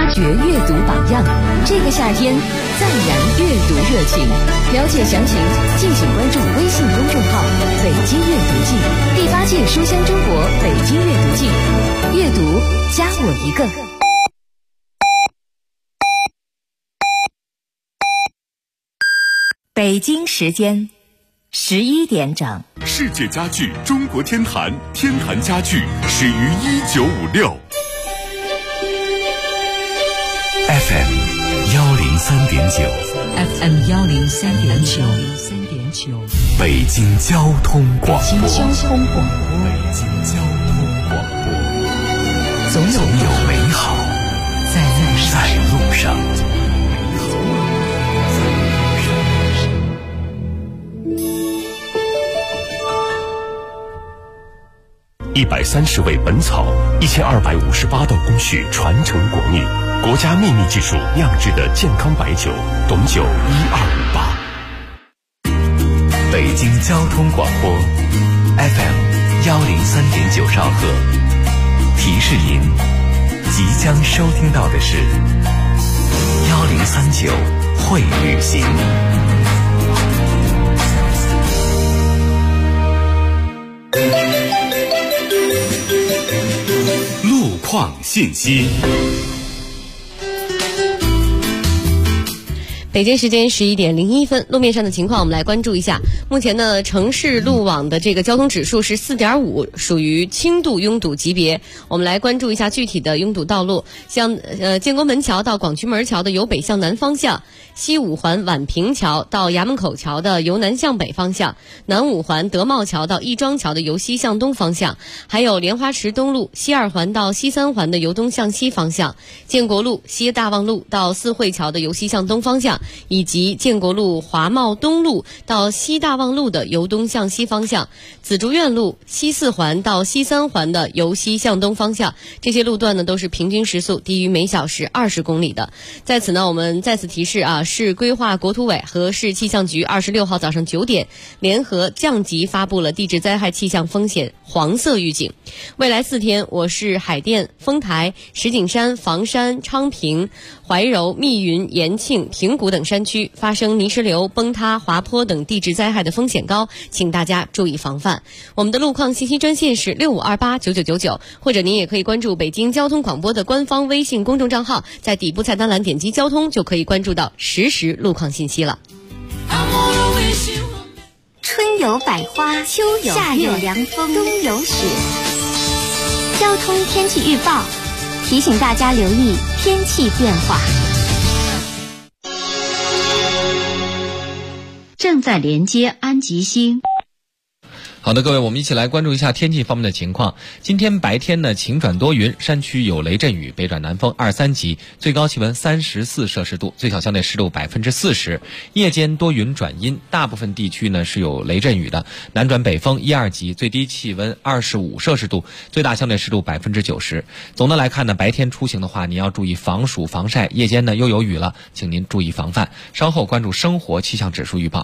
掘阅读榜样。这个夏天再燃阅读热情。了解详情，敬请关注微信公众号“北京阅读季”，第8届书香中国北京阅读季，阅读加我一个。北京时间11点整。 世界家具中国天坛，天坛家具始于1956。 FM 103.9 FM 103.9 北京交通广播。总有美好在路上。130味本草，1258道工序传承国秘，国家秘密技术酿制的健康白酒，董酒1258。北京交通广播 FM 103.9兆赫，提示您即将收听到的是1039会旅行。路况信息。 北京时间11点01分，路面上的情况我们来关注一下。目前呢，城市路网的这个交通指数是4.5，属于轻度拥堵级别。我们来关注一下具体的拥堵道路，像建国门桥到广渠门桥的由北向南方向，西五环宛平桥到衙门口桥的由南向北方向，南五环德茂桥到亦庄桥的由西向东方向，还有莲花池东路西2环到西3环的由东向西方向，建国路西大望路到四惠桥的由西向东方向，以及建国路华茂东路到西大望路的由东向西方向，紫竹院路西4环到西3环的由西向东方向。这些路段呢都是平均时速低于每小时20公里的。在此呢，我们再次提示市规划国土委和市气象局26号早上9点联合降级发布了地质灾害气象风险黄色预警。未来4天，我市海淀、丰台、石景山、房山、昌平、怀柔、密云、延庆、平谷等山区发生泥石流、崩塌、滑坡等地质灾害的风险高，请大家注意防范。我们的路况信息专线是65289999，或者您也可以关注北京交通广播的官方微信公众账号，在底部菜单栏点击交通就可以关注到实时路况信息了。 春有百花，秋有夏有凉风，冬有雪。交通天气预报提醒大家留意天气变化。 正在连接安吉星。 好的，各位，我们一起来关注一下天气方面的情况。今天白天呢，晴转多云，山区有雷阵雨，北转南风2、3级，最高气温34摄氏度，最小相对湿度40%。夜间多云转阴，大部分地区呢是有雷阵雨的，南转北风1、2级，最低气温25摄氏度，最大相对湿度90%。总的来看呢，白天出行的话，您要注意防暑防晒，夜间呢又有雨了，请您注意防范。稍后关注生活气象指数预报。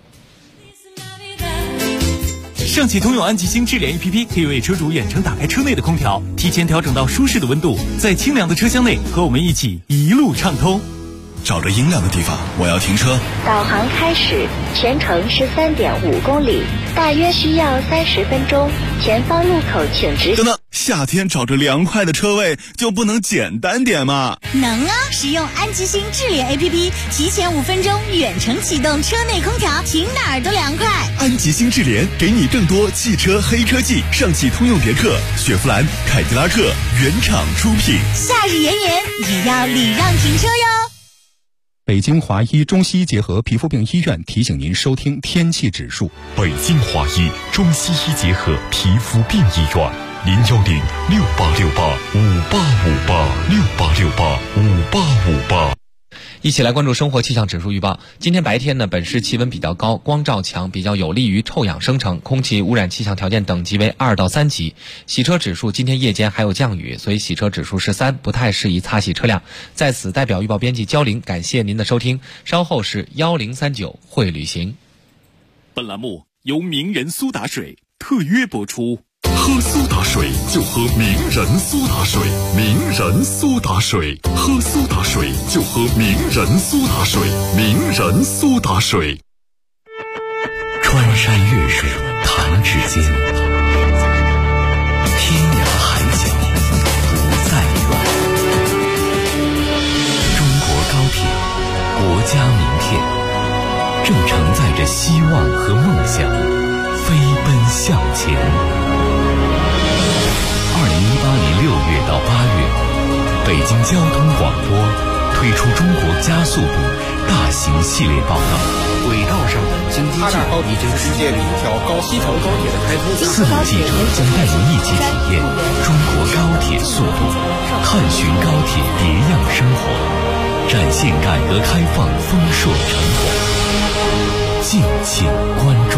上汽通用安吉星智联 APP 可以为车主远程打开车内的空调，提前调整到舒适的温度，在清凉的车厢内和我们一起一路畅通。 找着阴凉的地方，我要停车。 导航开始，全程13.5公里，大约需要30分钟。前方路口请直行。 等等，夏天找着凉快的车位就不能简单点吗？ 能啊！使用安吉星智联 APP， 提前5分钟远程启动车内空调，停哪儿都凉快。 安吉星智联给你更多汽车黑科技，上汽通用别克、雪佛兰、凯迪拉克原厂出品。 夏日炎炎也要礼让停车哟。 北京华医中西医结合皮肤病医院提醒您收听天气指数。 北京华医中西医结合皮肤病医院，0106868585858685858。 一起来关注生活气象指数预报。今天白天呢，本市气温比较高，光照强，比较有利于臭氧生成，空气污染气象条件等级为2到3级。洗车指数今天夜间还有降雨，所以洗车指数是3，不太适宜擦洗车辆。在此代表预报编辑焦玲感谢您的收听，稍后是1039会旅行。 本栏目由名人苏打水特约播出。 喝苏打水就喝名人苏打水，名人苏打水，喝苏打水就喝名人苏打水，名人苏打水。 穿山越水弹指间，天涯海角不再远。中国高铁，国家名片，正承载着希望和梦想，飞奔向前。2018年6月到8月，北京交通广播推出中国加速度大型系列报道。 轨道上的经济计划已经实现了一条西长高铁的开通。 4路记者将带您一起体验中国高铁速度，探寻高铁别样生活，展现改革开放丰硕成果。敬请关注。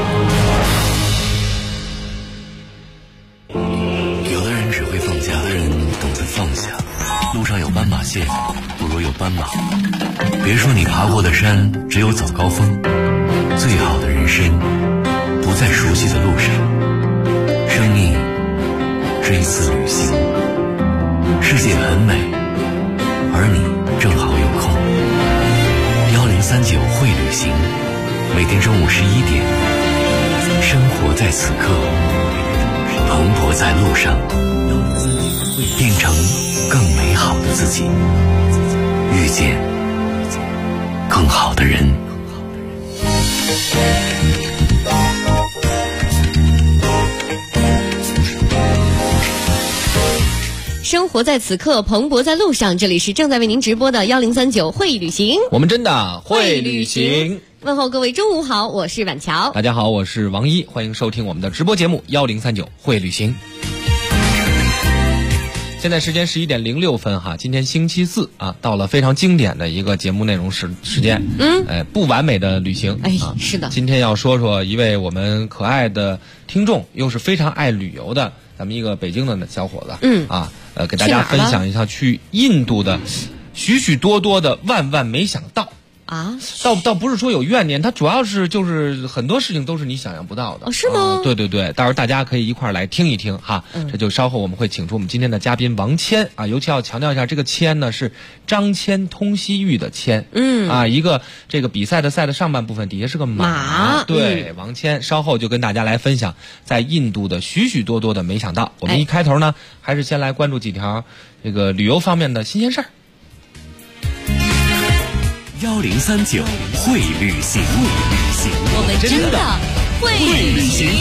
有的人只会放假，有的人懂得放下。路上有斑马线，不如有斑马。别说你爬过的山只有早高峰，最好的人生不在熟悉的路上。生命是一次旅行，世界很美，而你正好有空。1039会旅行，每天中午11点，生活在此刻，蓬勃在路上，变成更美好的自己，遇见更好的人。 生活在此刻，蓬勃在路上。这里是正在为您直播的1039会旅行， 我们真的会旅行。 问候各位中午好，我是婉乔。 大家好，我是王一，欢迎收听我们的直播节目1039会旅行。现在时间11点06分哈，今天星期四啊，到了非常经典的一个节目内容时间，不完美的旅行， 是的。 今天要说说一位我们可爱的听众，又是非常爱旅游的咱们一个北京的小伙子，给大家分享一下去印度的许许多多的万万没想到。倒不是说有怨念，它主要是就是很多事情都是你想象不到的。 是吗？ 对，到时候大家可以一块儿来听一听哈。这就稍后我们会请出我们今天的嘉宾王谦啊，尤其要强调一下，这个谦呢是张骞通西域的谦，一个这个比赛的赛的上半部分底下是个马，对，王谦稍后就跟大家来分享在印度的许许多多的没想到。我们一开头呢，还是先来关注几条这个旅游方面的新鲜事儿。 1039会旅行， 我们真的会旅行。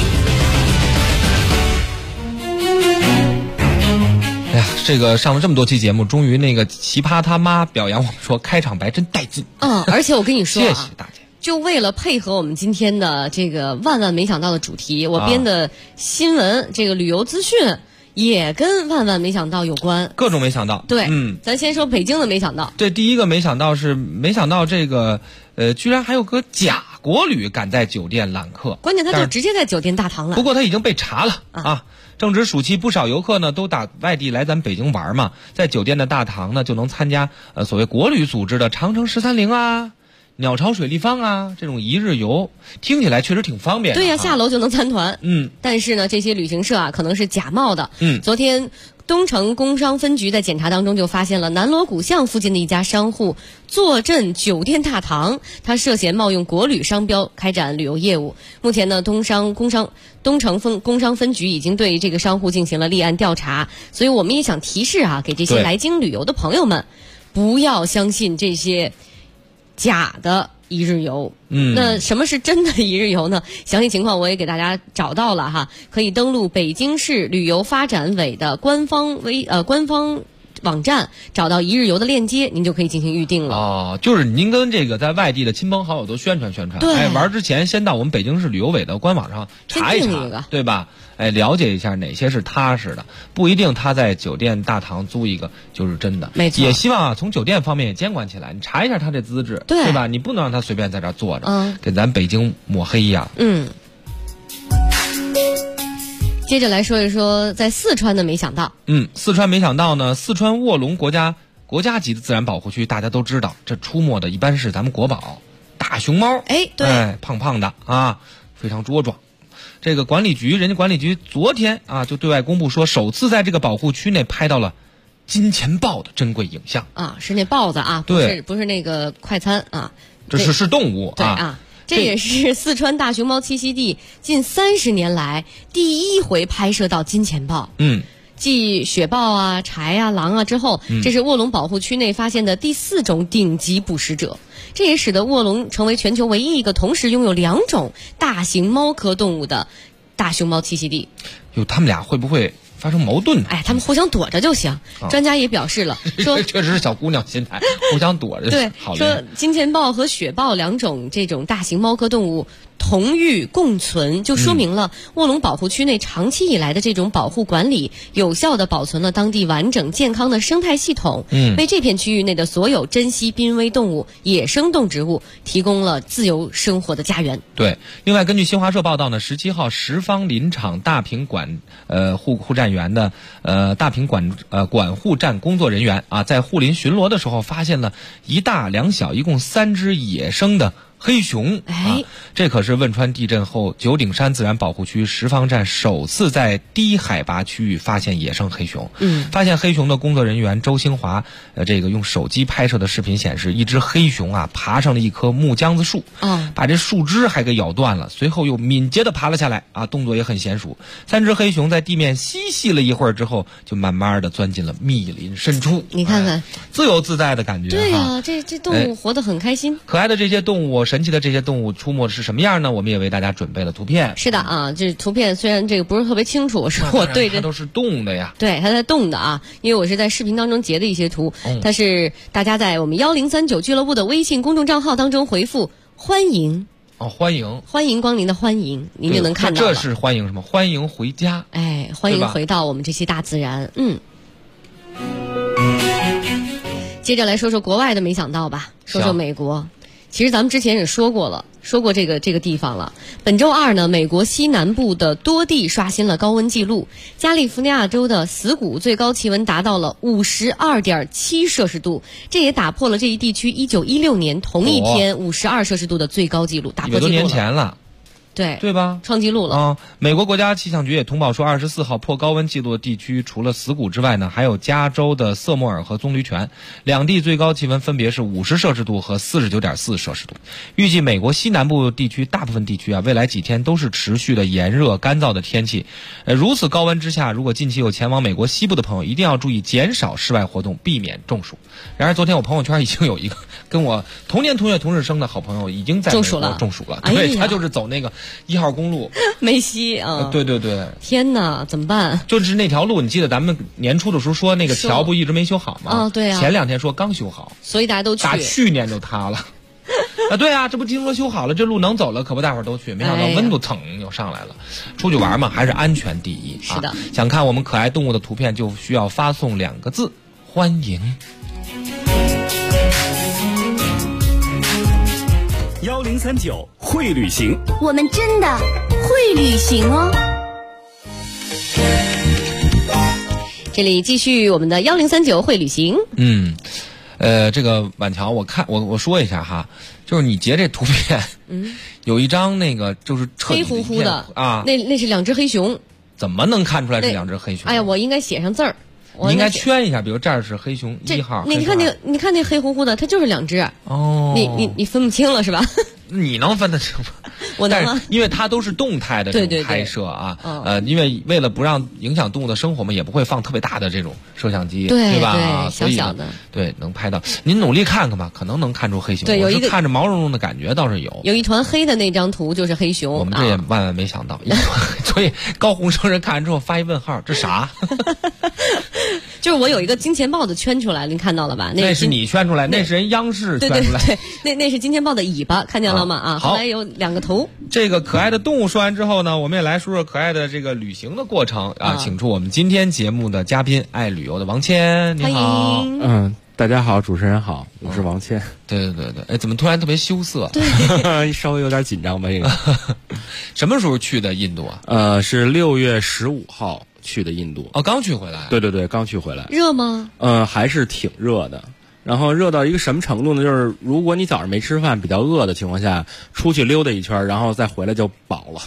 哎呀，这个上了这么多期节目，终于那个奇葩他妈表扬我们说开场白真带劲。 而且我跟你说谢谢大姐。 就为了配合我们今天的这个万万没想到的主题，我编的新闻这个旅游资讯也跟万万没想到有关， 各种没想到。 对，咱先说北京的没想到。 对，第一个没想到是没想到这个居然还有个假国旅敢在酒店揽客， 关键他就直接在酒店大堂了。 不过他已经被查了啊！正值暑期，不少游客呢都打外地来咱北京玩嘛，在酒店的大堂呢就能参加所谓国旅组织的长城13.0啊、鸟巢水立方啊这种一日游，听起来确实挺方便的。 对呀，下楼就能参团。但是呢，这些旅行社啊可能是假冒的。昨天东城工商分局在检查当中就发现了南锣鼓巷附近的一家商户坐镇酒店大堂，他涉嫌冒用国旅商标开展旅游业务。目前呢，东城工商分局已经对这个商户进行了立案调查。所以我们也想提示啊，给这些来京旅游的朋友们，不要相信这些假的一日游。那什么是真的一日游呢？详细情况我也给大家找到了哈，可以登录北京市旅游发展委的官方网站，找到一日游的链接，您就可以进行预定了。 就是您跟这个在外地的亲朋好友都宣传宣传。 对， 玩之前先到我们北京市旅游委的官网上查一查，对吧？了解一下哪些是踏实的，不一定他在酒店大堂租一个就是真的。 没错。 也希望从酒店方面也监管起来，你查一下他这资质，对吧？你不能让他随便在这儿坐着，给咱北京抹黑呀。 接着来说一说在四川的没想到。 四川没想到呢，四川卧龙国家级的自然保护区，大家都知道，这出没的一般是咱们国宝大熊猫。对，胖胖的啊，非常茁壮。 这个人家管理局昨天啊就对外公布说，首次在这个保护区内拍到了金钱豹的珍贵影像啊，是那豹子啊，不是那个快餐啊， 这是动物对啊。这也是四川大熊猫栖息地近30年来第一回拍摄到金钱豹。继雪豹啊、豺啊、狼啊之后，这是卧龙保护区内发现的第4种顶级捕食者。这也使得卧龙成为全球唯一一个同时拥有2种大型猫科动物的大熊猫栖息地。 他们俩会不会发生矛盾？ 他们互相躲着就行。专家也表示了，说确实是小姑娘心态，互相躲着。 对，说金钱豹和雪豹2种这种大型猫科动物同域共存，就说明了卧龙保护区内长期以来的这种保护管理，有效地保存了当地完整健康的生态系统，为这片区域内的所有珍稀濒危动物、野生动植物提供了自由生活的家园。 对，另外根据新华社报道呢，17号什邡林场大坪管护站员的大坪管护站工作人员啊，在护林巡逻的时候，发现了1大2小，一共3只野生的黑熊。这可是汶川地震后九鼎山自然保护区什邡站首次在低海拔区域发现野生黑熊。发现黑熊的工作人员周兴华这个用手机拍摄的视频显示，一只黑熊啊爬上了一棵木姜子树，把这树枝还给咬断了，随后又敏捷地爬了下来啊，动作也很娴熟。3只黑熊在地面嬉戏了一会儿之后，就慢慢地钻进了密林深处。 你看看， 自由自在的感觉。 对啊，这动物活得很开心。 可爱的这些动物，神奇的这些动物出没是什么样呢？我们也为大家准备了图片。 是的啊，这图片虽然这个不是特别清楚，是我对着它都是动的呀。 对，它在动的啊，因为我是在视频当中截的一些图。它是大家在我们1039俱乐部的微信公众账号当中回复欢迎。 欢迎光临的欢迎，您就能看到了。 这是欢迎什么？欢迎回家。 欢迎回到我们这些大自然。接着来说说国外的没想到吧，说说美国。其实咱们之前也说过这个地方了。本周2呢，美国西南部的多地刷新了高温记录。加利福尼亚州的死谷最高气温达到了52.7摄氏度，这也打破了这一地区1916年同一天52摄氏度的最高纪录，打破纪录了。100多年前了。对吧？ 创纪录了美国国家气象局也通报说，24号破高温记录的地区除了死谷之外呢，还有加州的瑟莫尔和棕榈泉，2地最高气温分别是50摄氏度和49.4摄氏度。预计美国西南部地区大部分地区啊，未来几天都是持续的炎热干燥的天气。如此高温之下，如果近期有前往美国西部的朋友，一定要注意减少室外活动，避免中暑。然而昨天我朋友圈已经有一个跟我同年同月同日生的好朋友已经在美国中暑了。对，他就是走那个1号公路梅西啊， 对， 天哪，怎么办？ 就是那条路，你记得咱们年初的时候说那个桥不一直没修好吗？ 对啊， 前2天说刚修好， 所以大家都去。 打去年就塌了对啊，这不听说修好了，这路能走了，可不大伙儿都去，没想到温度蹭又上来了。出去玩嘛，还是安全第一。 是的， 想看我们可爱动物的图片，就需要发送2个字：欢迎。 1039会旅行， 我们真的会旅行哦。 这里继续我们的1039会旅行。 这个婉乔，我说一下哈，就是你截这图片，有一张那个就是黑乎乎的啊， 那是2只黑熊， 怎么能看出来是2只黑熊？ 哎呀，我应该写上字儿。 你应该圈一下，比如这儿是黑熊1号。 你看那黑乎乎的，它就是2只。你分不清了是吧？ 你能分得清吗？ 我能吗？因为它都是动态的这种拍摄啊，因为为了不让影响动物的生活嘛，也不会放特别大的这种摄像机，对吧？ 小小的， 对，能拍到。您努力看看吧，可能能看出黑熊。 对，有一个看着毛茸茸的感觉倒是有。 有一团黑的那张图就是黑熊。 我们这也万万没想到，所以高洪生人看完之后发一问号，这啥？ 就是我有一个金钱豹的圈出来，您看到了吧？ 那是你圈出来，那是人央视圈出来。 对，那是金钱豹的尾巴，看见了吗？ 好， 后来有2个头。 这个可爱的动物说完之后呢，我们也来说说可爱的这个旅行的过程啊。请出我们今天节目的嘉宾，爱旅游的王谦，你好。 大家好，主持人好，我是王谦。 对，哎，怎么突然特别羞涩？ 对，稍微有点紧张吧，这个。 什么时候去的印度啊？ 是6月15号去的印度。 刚去回来。 对，刚去回来。 热吗？ 还是挺热的。然后热到一个什么程度呢？就是如果你早上没吃饭，比较饿的情况下，出去溜达一圈，然后再回来就饱了。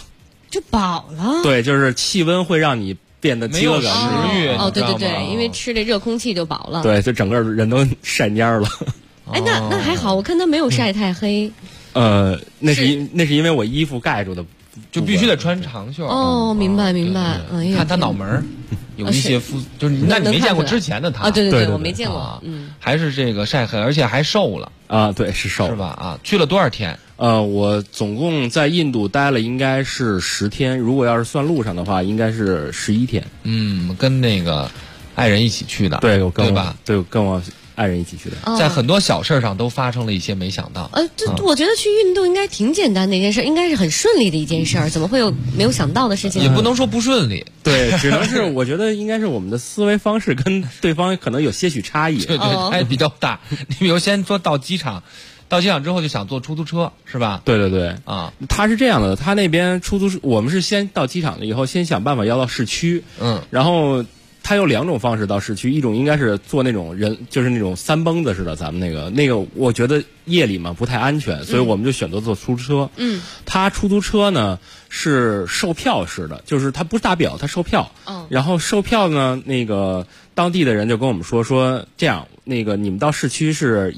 就饱了。 对，就是气温会让你变得饥饿感食欲哦，对对对，因为吃这热空气就饱了。 对，就整个人都晒蔫了。 哎，那还好，我看他没有晒太黑。 那是因为我衣服盖住的， 就必须得穿长袖。 哦，明白明白。哎呀， 看他脑门有一些就是那你没见过之前的他啊？对对对，我没见过。 还是这个晒黑，而且还瘦了啊？对，是瘦是吧？啊，去了多少天？ 我总共在印度待了应该是10天，如果要是算路上的话，应该是11天。 跟那个爱人一起去的， 对吧？ 对，跟我爱人一起去的， 在很多小事上都发生了一些没想到。 我觉得去印度应该挺简单的一件事，应该是很顺利的一件事，怎么会有没有想到的事情？ 也不能说不顺利， 对，只能是我觉得应该是我们的思维方式跟对方可能有些许差异， 对，差异比较大。你比如先说到机场之后就想坐出租车，是吧？ 对对对，他是这样的，他那边我们是先到机场了以后，先想办法要到市区，然后他有2种方式到市区，一种应该是坐那种就是那种3蹦子似的，咱们那个，我觉得夜里嘛不太安全，所以我们就选择坐出租车。他出租车呢是售票式的，就是他不是打表，他售票。然后售票呢，那个当地的人就跟我们说这样，那个你们到市区是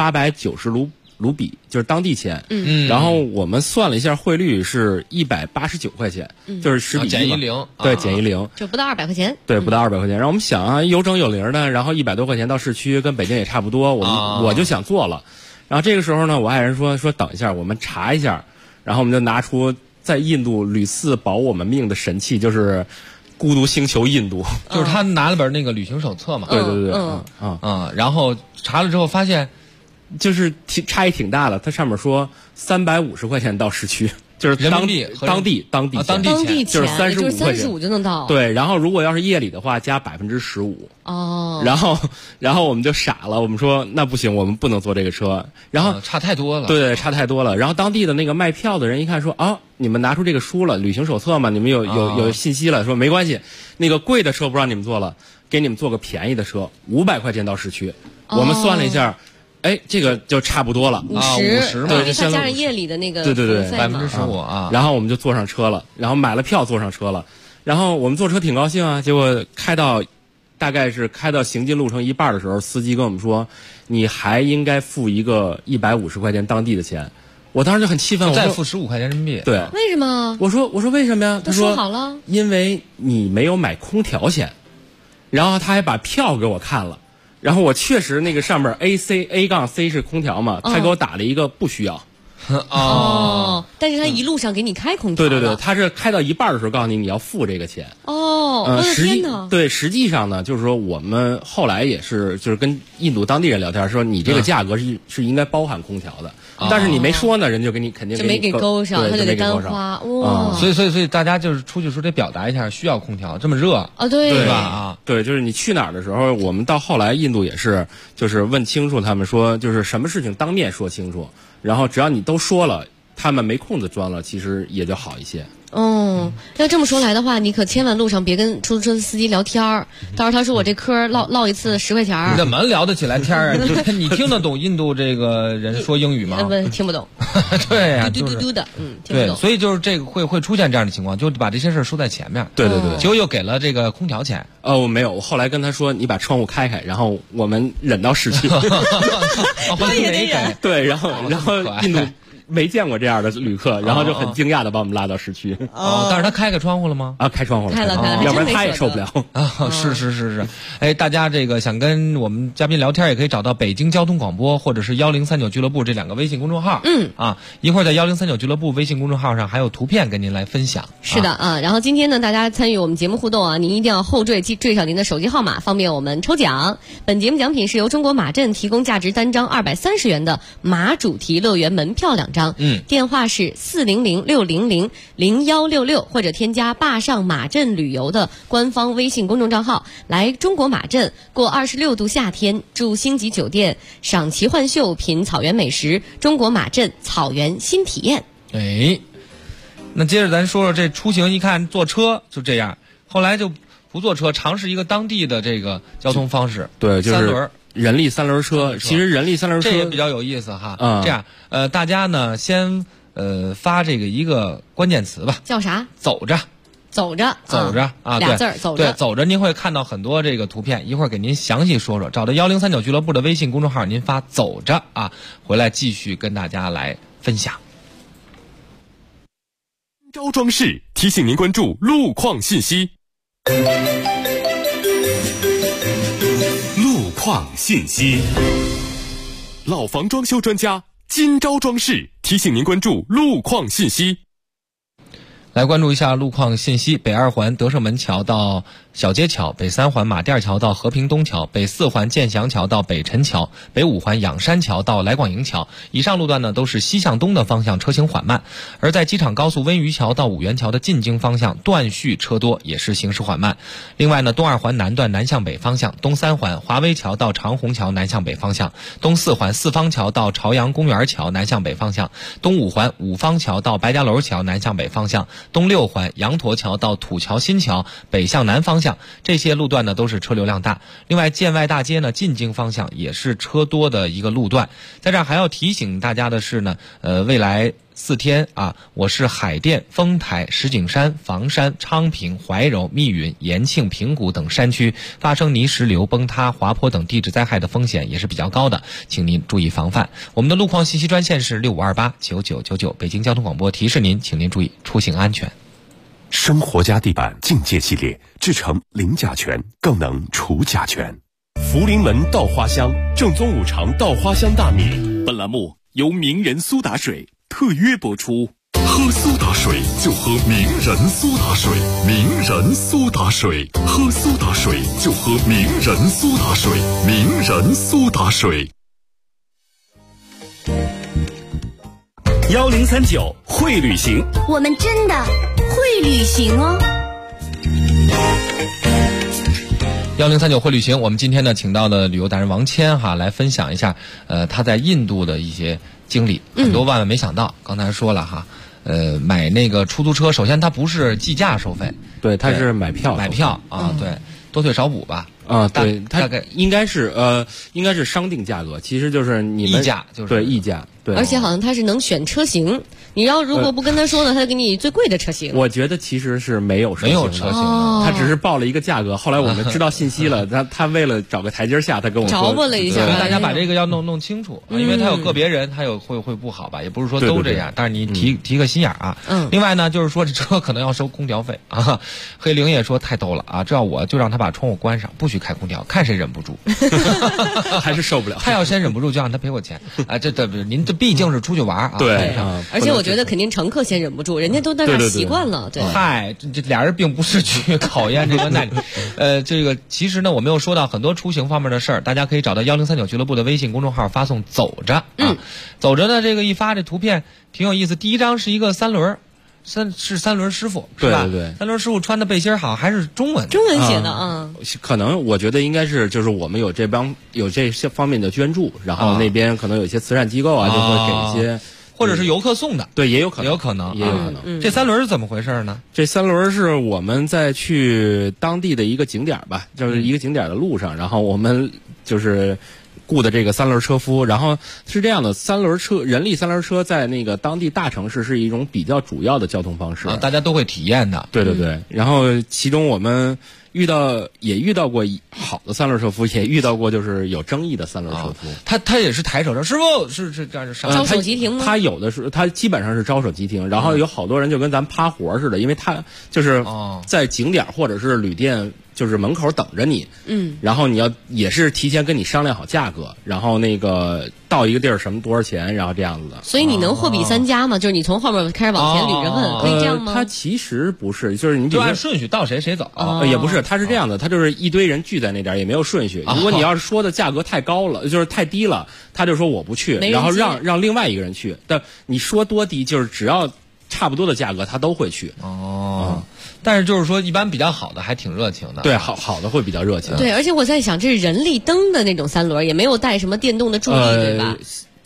1890卢比，就是当地钱。然后我们算了一下汇率是189块钱，就是10比1 减10， 对，减10， 就不到200块钱。 对，不到200块钱。然后我们想啊，有整有零的，然后100多块钱到市区，跟北京也差不多。我就想做了。然后这个时候呢，我爱人说等一下，我们查一下。然后我们就拿出在印度屡次保我们命的神器，就是孤独星球印度， 就是他拿了本那个旅行手册嘛。 对对对， 然后查了之后发现。 就是差异挺大的，它上面说350块钱到市区，就是当地钱就是35块钱 35就能到。 对，然后如果要是夜里的话，加15%。然后我们就傻了，我们说那不行，我们不能坐这个车。然后差太多了， 对，差太多了。然后当地的那个卖票的人一看说你们拿出这个书了，旅行手册嘛，你们有信息了，说没关系，那个贵的车不让你们坐了，给你们坐个便宜的车，500块钱到市区。我们算了一下。这个就差不多了 ，50 嘛， 对，再加上夜里的那个对 15%啊， 然后我们就坐上车了，然后买了票坐上车了，然后我们坐车挺高兴啊，结果大概是开到行进路程一半的时候，司机跟我们说，你还应该付一个150块钱当地的钱，我当时就很气愤， 再付15块钱人民币， 对， 为什么？ 我说为什么呀？他说好了， 因为你没有买空调钱，然后他还把票给我看了。然后我确实那个上面 A-C 是空调嘛，他给我打了一个不需要。 但是他一路上给你开空调。 对，他是开到一半的时候告诉你要付这个钱。实际上呢，就是说我们后来也是就是跟印度当地人聊天，说你这个价格是应该包含空调的，但是你没说呢，人就肯定就没给勾上，他就得单花。哇！ 所以大家就是出去时候得表达一下需要空调，这么热对吧？ 对，就是你去哪儿的时候，我们到后来印度也是，就是问清楚他们说，就是什么事情当面说清楚，然后只要你都说了，他们没空子钻了，其实也就好一些。 要这么说来的话，你可千万路上别跟出租车司机聊天儿，到时候他说我这科唠一次10块钱。 你怎么聊得起来天啊？你听得懂印度这个人说英语吗？ 听不懂。 对呀， 嘟嘟嘟的，听不懂。 对，所以就是这个会出现这样的情况，就把这些事说在前面。 对， 结果又给了这个空调钱。 我没有，我后来跟他说，你把窗户开开，然后我们忍到市区。 他也得忍。 对，然后印度。没见过这样的旅客，然后就很惊讶的把我们拉到市区。 但是他开个窗户了吗？ 开窗户了， 开了， 要不然他也受不了。 是。大家这个想跟我们嘉宾聊天，也可以找到北京交通广播或者是1039俱乐部这2个微信公众号。一会儿在1039俱乐部微信公众号上还有图片跟您来分享。 是的然后今天呢，大家参与我们节目互动您一定要后缀缀上您的手机号码，方便我们抽奖。本节目奖品是由中国马镇提供价值单张230元的马主题乐园门票2张。电话是400-600-0166，或者添加坝上马镇旅游的官方微信公众账号，来中国马镇过26度夏天，住星级酒店，赏奇幻秀，品草原美食，中国马镇草原新体验。 那接着咱说说这出行，一看坐车就这样，后来就不坐车，尝试一个当地的这个交通方式， 对，就是 3轮。 人力3轮车，其实人力3轮车这也比较有意思哈。这样大家呢先发这个一个关键词吧， 叫啥？ 走着。 走着啊， 俩字儿，走着。 对，走着，您会看到很多这个图片，一会儿给您详细说说。找到1039俱乐部的微信公众号，您发走着啊，回来继续跟大家来分享。 招装饰提醒您关注路况信息。路况信息，老房装修专家金招装饰提醒您关注路况信息。 来关注一下路况信息：北2环德胜门桥到小街桥，北3环马甸桥到和平东桥，北4环建祥桥到北辰桥，北5环仰山桥到来广营桥。以上路段呢都是西向东的方向车行缓慢，而在机场高速温榆桥到五原桥的进京方向断续车多，也是行驶缓慢。另外呢，东2环南段南向北方向，东3环华威桥到长虹桥南向北方向，东4环四方桥到朝阳公园桥南向北方向，东5环五方桥到白家楼桥南向北方向，东6环羊驼桥到土桥新桥北向南方向，这些路段呢都是车流量大。另外建外大街呢进京方向也是车多的一个路段。在这儿还要提醒大家的是呢，未来4天啊，我市海淀、丰台、石景山、房山、昌平、怀柔、密云、延庆、平谷等山区发生泥石流、崩塌、滑坡等地质灾害的风险也是比较高的，请您注意防范。我们的路况信息专线是65289999，北京交通广播提示您，请您注意出行安全。 生活家地板境界系列制成零甲醛，更能除甲醛。福临门稻花香正宗五常稻花香大米。 本栏目由名人苏打水特约播出。喝苏打水就喝名人苏打水，名人苏打水，喝苏打水就喝名人苏打水，名人苏打水。 1039会旅行， 我们真的会旅行哦。 1039会旅行，我们今天呢请到了旅游达人王谦哈来分享一下，他在印度的一些经历，很多万万没想到。刚才说了哈，买那个出租车，首先它不是计价收费， 对，它是买票啊，对，多退少补吧。 啊，对，它大概应该是商定价格，其实就是你们溢价，就是对溢价，对。 而且好像它是能选车型，你要如果不跟他说呢，他就给你最贵的车型。 我觉得其实是没有车型的，他只是报了一个价格。后来我们知道信息了，他为了找个台阶下，他跟我说着吧了一下。 大家把这个要弄清楚，因为他有个别人他有会不好吧，也不是说都这样，但是你提个心眼啊。另外呢，就是说这车可能要收空调费啊。黑玲也说太逗了啊，这要我就让他把窗户关上，不许开空调，看谁忍不住， 还是受不了。 他要先忍不住，就让他赔我钱啊！您这毕竟是出去玩啊。 对， 而且我觉得肯定乘客先忍不住，人家都在那习惯了。对， 嗨，这俩人并不是去考验这个耐力。这个其实呢，我们又说到很多出行方面的事儿，大家可以找到1039俱乐部的微信公众号，发送走着啊，走着呢，这个一发这图片挺有意思。第一张是一个三轮师傅，是吧？ 对， 三轮师傅穿的背心好像还是中文写的啊。 可能我觉得应该是就是我们有这些方面的捐助，然后那边可能有一些慈善机构啊，就会给一些。 或者是游客送的， 对，也有可能。 这三轮是怎么回事呢？ 这三轮是我们在去当地的一个景点吧，就是一个景点的路上，然后我们就是雇的这个三轮车夫，然后是这样的，人力三轮车在那个当地大城市是一种比较主要的交通方式， 大家都会体验的。 对。然后其中我们遇到过好的三轮车夫，也遇到过就是有争议的三轮车夫。 他也是抬手说师傅是这样招手即停吗？ 他有的是他基本上是招手即停，然后有好多人就跟咱趴活似的，因为他就是在景点或者是旅店就是门口等着你，然后你也是提前跟你商量好价格，然后那个到一个地儿多少钱，然后这样子的。 所以你能货比三家吗？就是你从后面开始往前捋着问，可以这样吗？ 他其实不是，就是你就按顺序到谁走， 也不是，他是这样的，他就是一堆人聚在那点也没有顺序。如果你要是说的价格太高了，就是太低了，他就说我不去，然后让另外一个人去。但你说多低，就是只要差不多的价格，他都会去。 但是就是说，一般比较好的还挺热情的。 对，好的会比较热情。 对，而且我在想，这是人力蹬的那种三轮，也没有带什么电动的助力，对吧？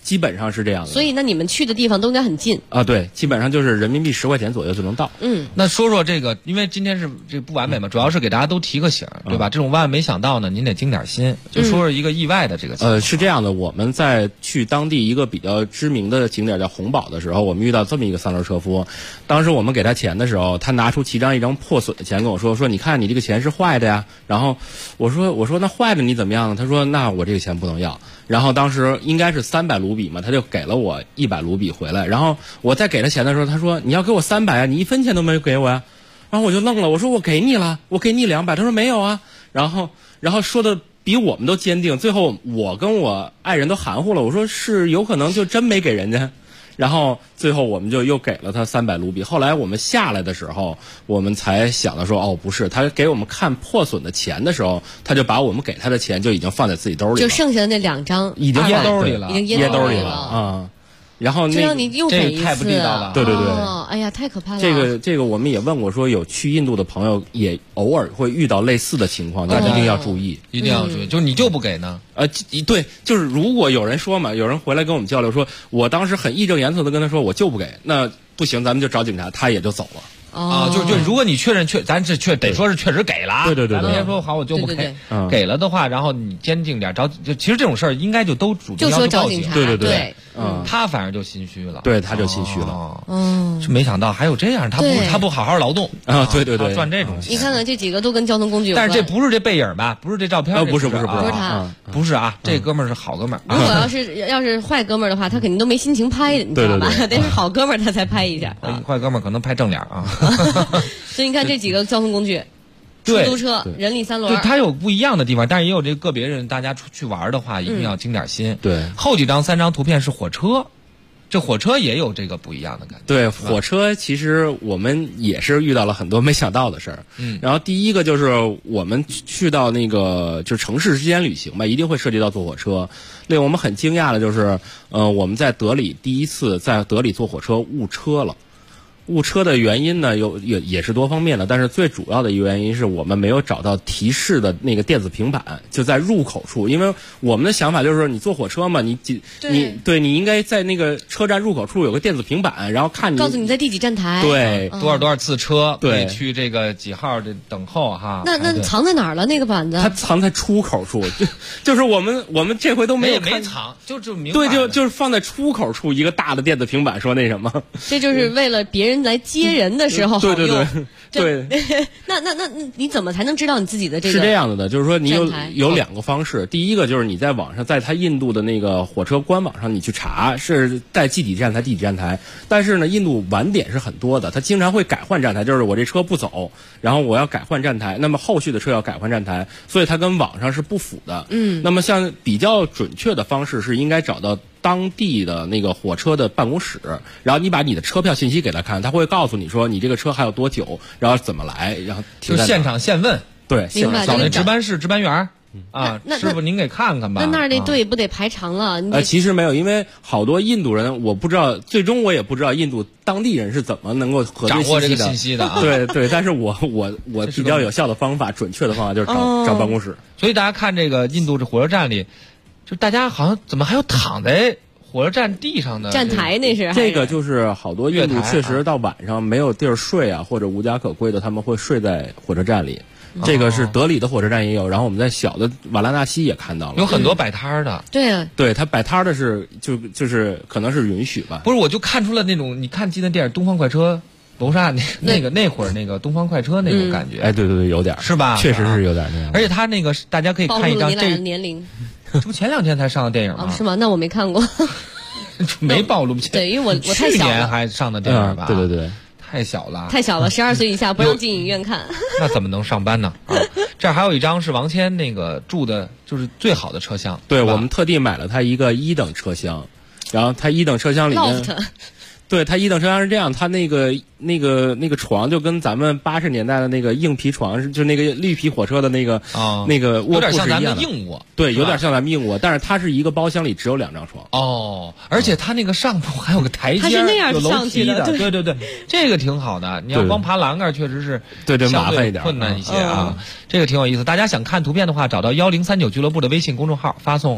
基本上是这样的。 所以那你们去的地方都应该很近啊？对，基本上就是人民币10块钱左右就能到。 那说说这个，因为今天是这不完美嘛，主要是给大家都提个醒，对吧？这种万万没想到呢，您得精点心。就说说一个意外的这个情况。 是这样的，我们在去当地一个比较知名的景点叫红堡的时候，我们遇到这么一个三轮车夫。当时我们给他钱的时候，他拿出一张破损的钱跟我说你看你这个钱是坏的呀。然后我说那坏的你怎么样呢？他说那我这个钱不能要。然后当时应该是300卢比嘛，他就给了我100卢比回来。然后我再给他钱的时候，他说你要给我300啊，你1分钱都没有给我呀。然后我就愣了，我说我给你了，我给你200。他说没有啊。然后说的比我们都坚定。最后我跟我爱人都含糊了，我说是有可能就真没给人家。然后最后我们就又给了他300卢比。后来我们下来的时候，我们才想到说哦不是，他给我们看破损的钱的时候，他就把我们给他的钱就已经放在自己兜里了， 就剩下的那2张已经掖兜里了， 已经掖兜里了啊。然后就让你又给一次， 太不地道了。 对， 哎呀，太可怕了。 这个我们也问过，说有去印度的朋友也偶尔会遇到类似的情况，大家一定要注意， 一定要注意。就是你就不给呢？ 对，就是如果有人说嘛，有人回来跟我们交流说，我当时很义正言辞的跟他说我就不给，那不行，咱们就找警察，他也就走了。 就是如果你确认咱这得说是确实给了， 对， 咱别说好我就不给，给了的话，然后你坚定点其实这种事儿应该就都主动要求报警， 对， 他反而就心虚了， 对，他就心虚了， 是没想到还有这样，他不好好劳动啊，对， 赚这种钱。 你看看这几个都跟交通工具有关， 但是这不是这背影吧？不是这照片？ 不是他， 不是啊，这哥们儿是好哥们儿。 如果要是坏哥们儿的话，他肯定都没心情拍，你知道吧？得是好哥们儿他才拍一下。 坏哥们儿可能拍正脸啊。 所以你看这几个交通工具，出租车、人力3轮， 就它有不一样的地方，但是也有这个别人大家出去玩的话，一定要精点心。 对， 后3张图片是火车，这火车也有这个不一样的感觉。 对，火车其实我们也是遇到了很多没想到的事儿。然后第一个就是我们去到那个就城市之间旅行吧，一定会涉及到坐火车。令我们很惊讶的就是，我们在德里第一次在德里坐火车误车了。误车的原因呢，也是多方面的，但是最主要的一个原因是我们没有找到提示的那个电子平板，就在入口处。因为我们的想法就是说，你坐火车嘛，你应该在那个车站入口处有个电子平板，然后看你告诉你在第几站台， 对， 多少次车， 对， 去这个几号的等候哈。 那藏在哪儿了？那个板子？ 它藏在出口处，就是我们这回都没有没藏，就明对，就是放在出口处一个大的电子平板，说那什么， 这就是为了别人来接人的时候好用。 对。 那你怎么才能知道你自己的这个？ 是这样的，就是说你有2个方式。第一个就是你在网上，在它印度的那个火车官网上，你去查是在第几站台。但是呢，印度晚点是很多的，它经常会改换站台，就是我这车不走，然后我要改换站台，那么后续的车要改换站台，所以它跟网上是不符的。那么像比较准确的方式是应该找到当地的那个火车的办公室，然后你把你的车票信息给他看，他会告诉你说你这个车还有多久，然后怎么来，然后就现场现问。 对， 明白。 找那值班员啊，师傅您给看看吧。 那儿那队不得排长了？ 其实没有，因为好多印度人，我不知道，最终我也不知道印度当地人是怎么能够核对掌握这个信息的。 对，但是我比较有效的方法，准确的方法就是找办公室。 所以大家看这个印度这火车站里，就大家好像怎么还有躺在火车站地上的站台？那是这个就是好多印度确实到晚上没有地儿睡啊，或者无家可归的，他们会睡在火车站里。这个是德里的火车站也有，然后我们在小的瓦拉纳西也看到了， 有很多摆摊的。 对啊， 对他摆摊的是就是可能是允许吧。 不是，我就看出了那种，你看记得电影《东方快车》楼上那会儿那个东方快车那种感觉。 哎，对，有点是吧？ 确实是有点那样。 而且他那个大家可以看一张， 这年龄， 这不前2天才上的电影吗？ 是吗？那我没看过， 没暴露。 对，因为我太小了。 去年还上的电影吧？ 对。 太小了 ，12岁以下不让进影院看。 那怎么能上班呢？这儿还有一张是王谦那个住的，就是最好的车厢。 对，我们特地买了他一个1等车厢，然后他1等车厢里面。对，它1等车厢是这样，它那个床就跟咱们80年代的那个硬皮床，就那个绿皮火车的那个那个卧铺是一样的， 有点像咱们硬卧。 对，有点像咱们硬卧，但是它是一个包厢里只有2张床。 而且它那个上铺还有个台阶， 它是那样有楼梯的。 对， 这个挺好的。你要光爬栏杆，确实是对麻烦一点， 困难一些啊。这个挺有意思。大家想看图片的话，找到1039俱乐部的微信公众号，发送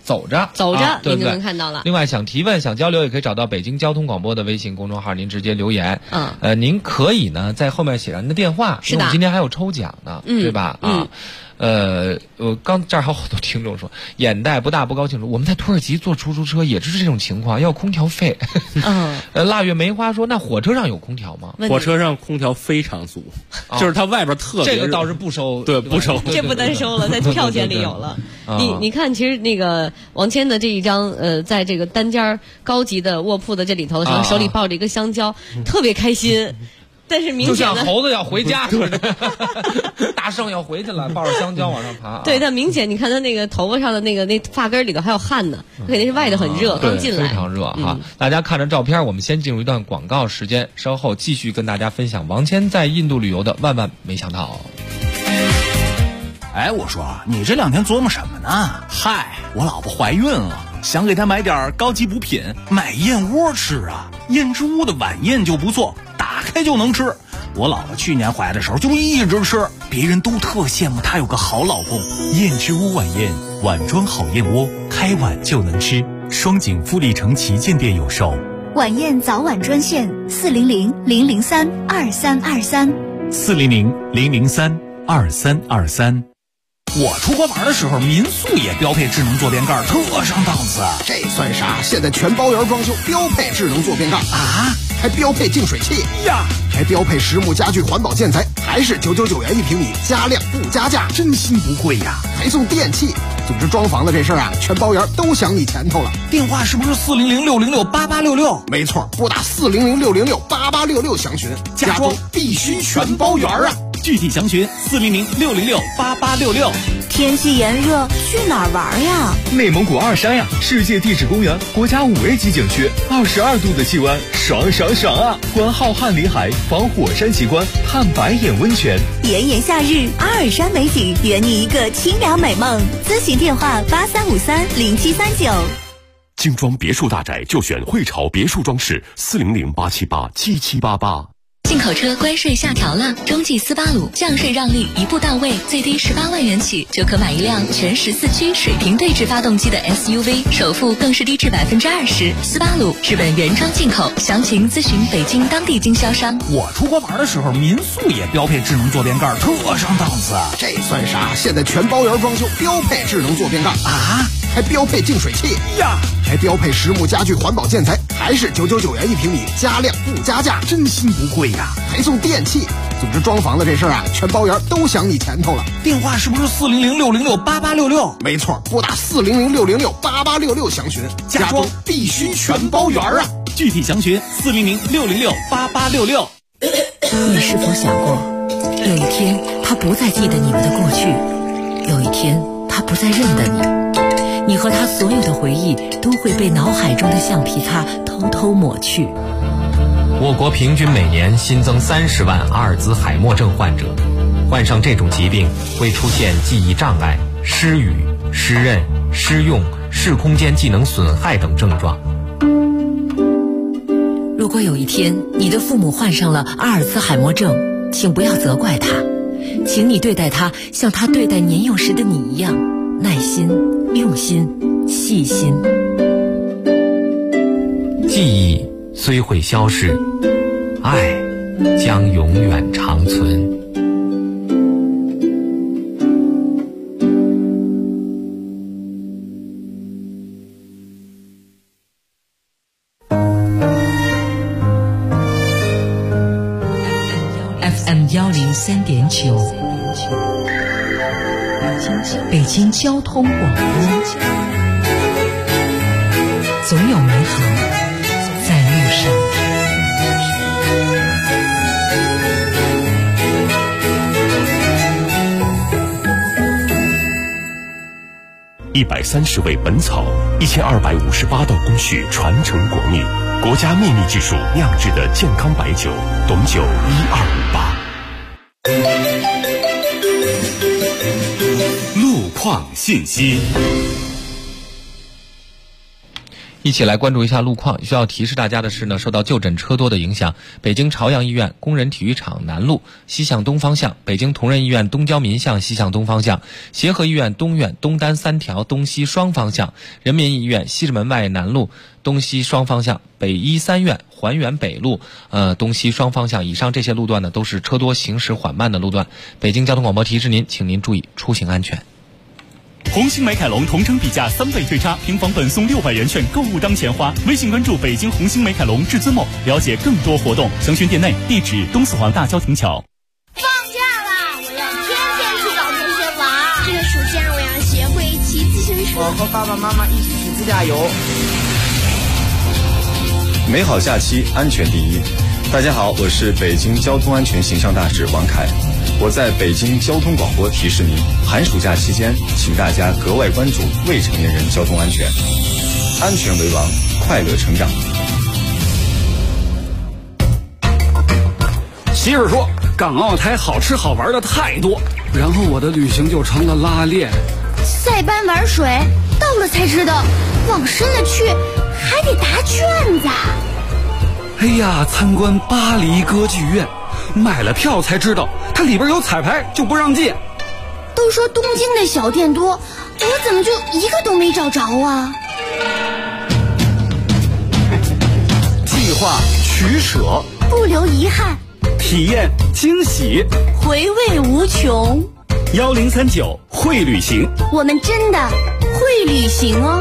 走着， 您就能看到了。 另外想提问、想交流，也可以找到北京交通广播的微信公众号，您直接留言。您可以呢在后面写上您的电话， 是的， 我们今天还有抽奖呢，对吧？我刚这儿还有好多听众说，眼袋不大不高兴说，我们在土耳其坐出租车也是这种情况，要空调费。腊月梅花说，那火车上有空调吗？ 火车上空调非常足，就是它外边特别。 这个倒是不收， 对，不收， 这不单收了，在票钱里有了。你看，其实那个王谦的这一张在这个单间高级的卧铺的这里头，手里抱着一个香蕉，特别开心。但是明显的， 就像猴子要回家似的，大圣要回去了，抱着香蕉往上爬。 对，但明显你看他那个头发上的那发根里头还有汗呢，肯定是外头很热，刚进来， 非常热哈。大家看着照片，我们先进入一段广告时间，稍后继续跟大家分享王谦在印度旅游的万万没想到。 哎，我说你这2天琢磨什么呢？嗨，我老婆怀孕了，想给她买点高级补品，买燕窝吃啊。燕之屋的晚宴就不错，打开就能吃。我老婆去年怀的时候就一直吃，别人都特羡慕她有个好老公。 燕之屋晚宴，碗装好燕窝，开碗就能吃。双井富力城旗舰店有售。 晚宴早晚专线 400-003-2323，400-003-2323。我出国玩的时候，民宿也标配智能坐便盖，特上档次。 这算啥？现在全包圆装修标配智能坐便盖啊，还标配净水器呀，还标配实木家具环保建材，还是999元1平米，加量不加价， 真心不贵呀， 还送电器。总之装房的这事儿啊，全包圆都想你前头了。 电话是不是400-606-8866？ 没错，拨打400-606-8866详询，家装必须全包圆啊。 具体详询400-606-8866。 天气炎热，去哪儿玩呀？ 内蒙古二山呀，世界地质公园国家5A级景区，22度的气温，爽爽爽啊！观浩瀚林海，访火山奇观，探白眼温泉。 炎炎夏日，阿尔山美景，圆你一个清凉美梦。咨询电话83530739。 精装别墅大宅就选汇潮别墅装饰，400-878-7788。 进口车关税下调了，中际斯巴鲁降税让利一步到位，最低18万元起就可买一辆全14驱水平对置发动机的 SUV， 首付更是低至20%。斯巴鲁日本原装进口，详情咨询北京当地经销商。 我出国玩的时候，民宿也标配智能坐便盖，特上档次。 这算啥？现在全包圆装修标配智能坐便盖啊，还标配净水器呀，还标配实木家具环保建材，还是999元1平米，加量不加价， 真心不贵呀， 还送电器。总之装房的这事儿啊，全包圆都想你前头了。 电话是不是400-606-8866？ 没错，拨打400-606-8866详询，家装必须全包圆啊。 具体详询400-606-8866。 你是否想过，有一天他不再记得你们的过去，有一天他不再认得你，你和他所有的回忆都会被脑海中的橡皮擦偷偷抹去。 我国平均每年新增30万阿尔兹海默症患者，患上这种疾病会出现记忆障碍、失语、失认、失用、视空间技能损害等症状。 如果有一天你的父母患上了阿尔兹海默症，请不要责怪他，请你对待他像他对待年幼时的你一样，耐心、用心、细心。 记忆虽会消逝，爱将永远长存。 FM103.9，北京交通广播，总有美好在路上。 130味本草，1258道工序传承国秘，国家秘密技术酿制的健康白酒，董酒1258。路况信息。 一起来关注一下路况。需要提示大家的是呢，受到就诊车多的影响，北京朝阳医院工人体育场南路西向东方向，北京同仁医院东郊民巷西向东方向，协和医院东院东单3条东西双方向，人民医院西直门外南路东西双方向，北医3院环园北路东西双方向。以上这些路段呢，都是车多行驶缓慢的路段。北京交通广播提示您，请您注意出行安全。 红星美凯龙同城比价3倍对差，平房本送600元券，购物当钱花。微信关注北京红星美凯龙至尊梦，了解更多活动。详询店内，地址东四环大郊亭桥。 放假啦！我要天天去找同学玩。这个暑假我要学会骑自行车。 我和爸爸妈妈一起去自驾游。 美好假期，安全第一。大家好，我是北京交通安全形象大使王凯。我在北京交通广播提示您，寒暑假期间，请大家格外关注未成年人交通安全，安全为王，快乐成长。 媳妇说，港澳台好吃好玩的太多，然后我的旅行就成了拉练。 塞班玩水，到了才知道，往深了去还得答卷子。 哎呀，参观巴黎歌剧院，买了票才知道它里边有彩排，就不让进。 都说东京的小店多，我怎么就一个都没找着啊？ 计划取舍， 不留遗憾， 体验惊喜， 回味无穷。 1039会旅行， 我们真的会旅行哦。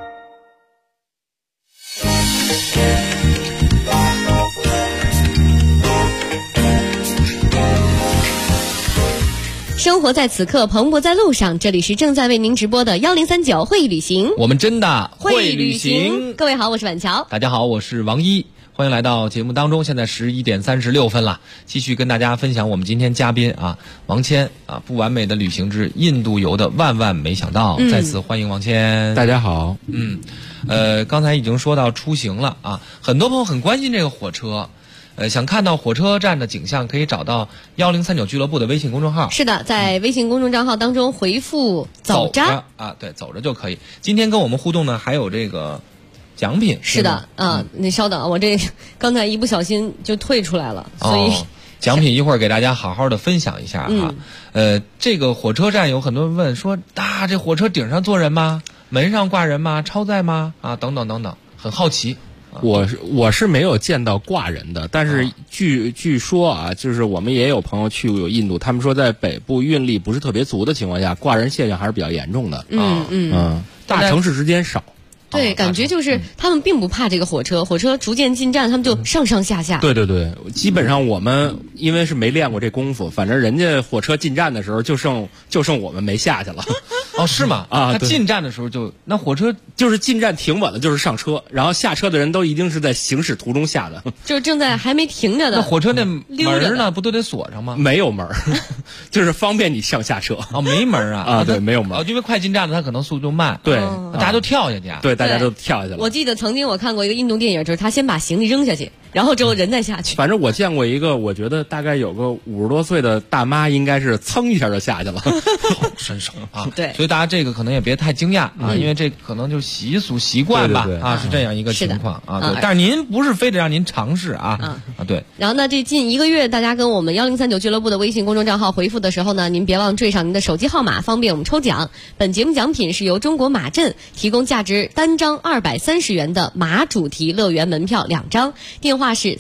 生活在此刻，蓬勃在路上。这里是正在为您直播的1039会旅行， 我们真的会旅行。 各位好，我是婉乔。 大家好，我是王一。欢迎来到节目当中，现在11点36分了，继续跟大家分享我们今天嘉宾王谦不完美的旅行之印度游的万万没想到。再次欢迎王谦。 大家好。 刚才已经说到出行了很多朋友很关心这个火车。想看到火车站的景象，可以找到1039俱乐部的微信公众号。 是的，在微信公众账号当中回复走着对，走着就可以。今天跟我们互动呢，还有这个奖品。 是的你稍等，我这刚才一不小心就退出来了，所以奖品一会儿给大家好好的分享一下这个火车站有很多人问说这火车顶上坐人吗？门上挂人吗？超载吗？等等等等，很好奇。 我是没有见到挂人的，但是据说就是我们也有朋友去过印度，他们说在北部运力不是特别足的情况下，挂人现象还是比较严重的。大城市之间少。 对，感觉就是他们并不怕这个火车逐渐进站，他们就上上下下。 对对对，基本上我们因为是没练过这功夫，反正人家火车进站的时候就剩我们没下去了。 是吗？他进站的时候那火车就是进站停稳了就是上车，然后下车的人都一定是在行驶途中下的， 就是正在还没停着的。 那火车那门呢，不都得锁上吗？ 没有门，就是方便你上下车。 没门对，没有门。 因为快进站了，它可能速度慢。 对， 大家都跳下去。 对，大家都跳下去了。 我记得曾经我看过一个印度电影，就是他先把行李扔下去，然后之后人再下去。 反正我见过一个，我觉得大概有个50多岁的大妈，应该是蹭一下就下去了， 好身手对， 所以大家这个可能也别太惊讶因为这可能就是习俗习惯吧。 对是这样一个情况对。但是您不是非得让您尝试对。 然后呢，这近1个月，大家跟我们1039俱乐部的微信公众账号回复的时候呢，您别忘缀上您的手机号码，方便我们抽奖。本节目奖品是由中国马镇提供价值单张230元的马主题乐园门票2张，电话是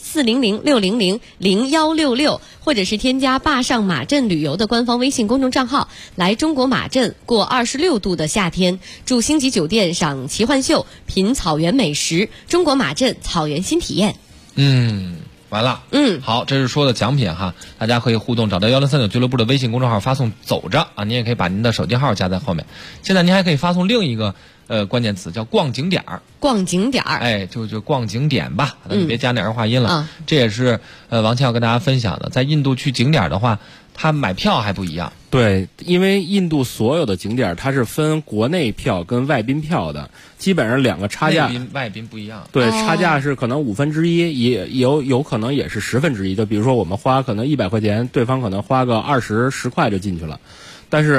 400-600-0166，或者是添加坝上马镇旅游的官方微信公众账号，来中国马镇过26度的夏天，住星级酒店，赏奇幻秀，品草原美食，中国马镇草原新体验。 完了。好，这是说的奖品大家可以互动，找到1039俱乐部的微信公众号发送走着您也可以把您的手机号加在后面。现在您还可以发送另一个关键词叫逛景点儿。 逛景点儿， 就逛景点吧，你别加那儿化音了。这也是王倩要跟大家分享的，在印度去景点的话，他买票还不一样。 对，因为印度所有的景点它是分国内票跟外宾票的，基本上2个差价。 外宾不一样。 对，差价是可能1/5，也有可能也是1/10。就比如说我们花可能100块钱，对方可能花个10块就进去了。但是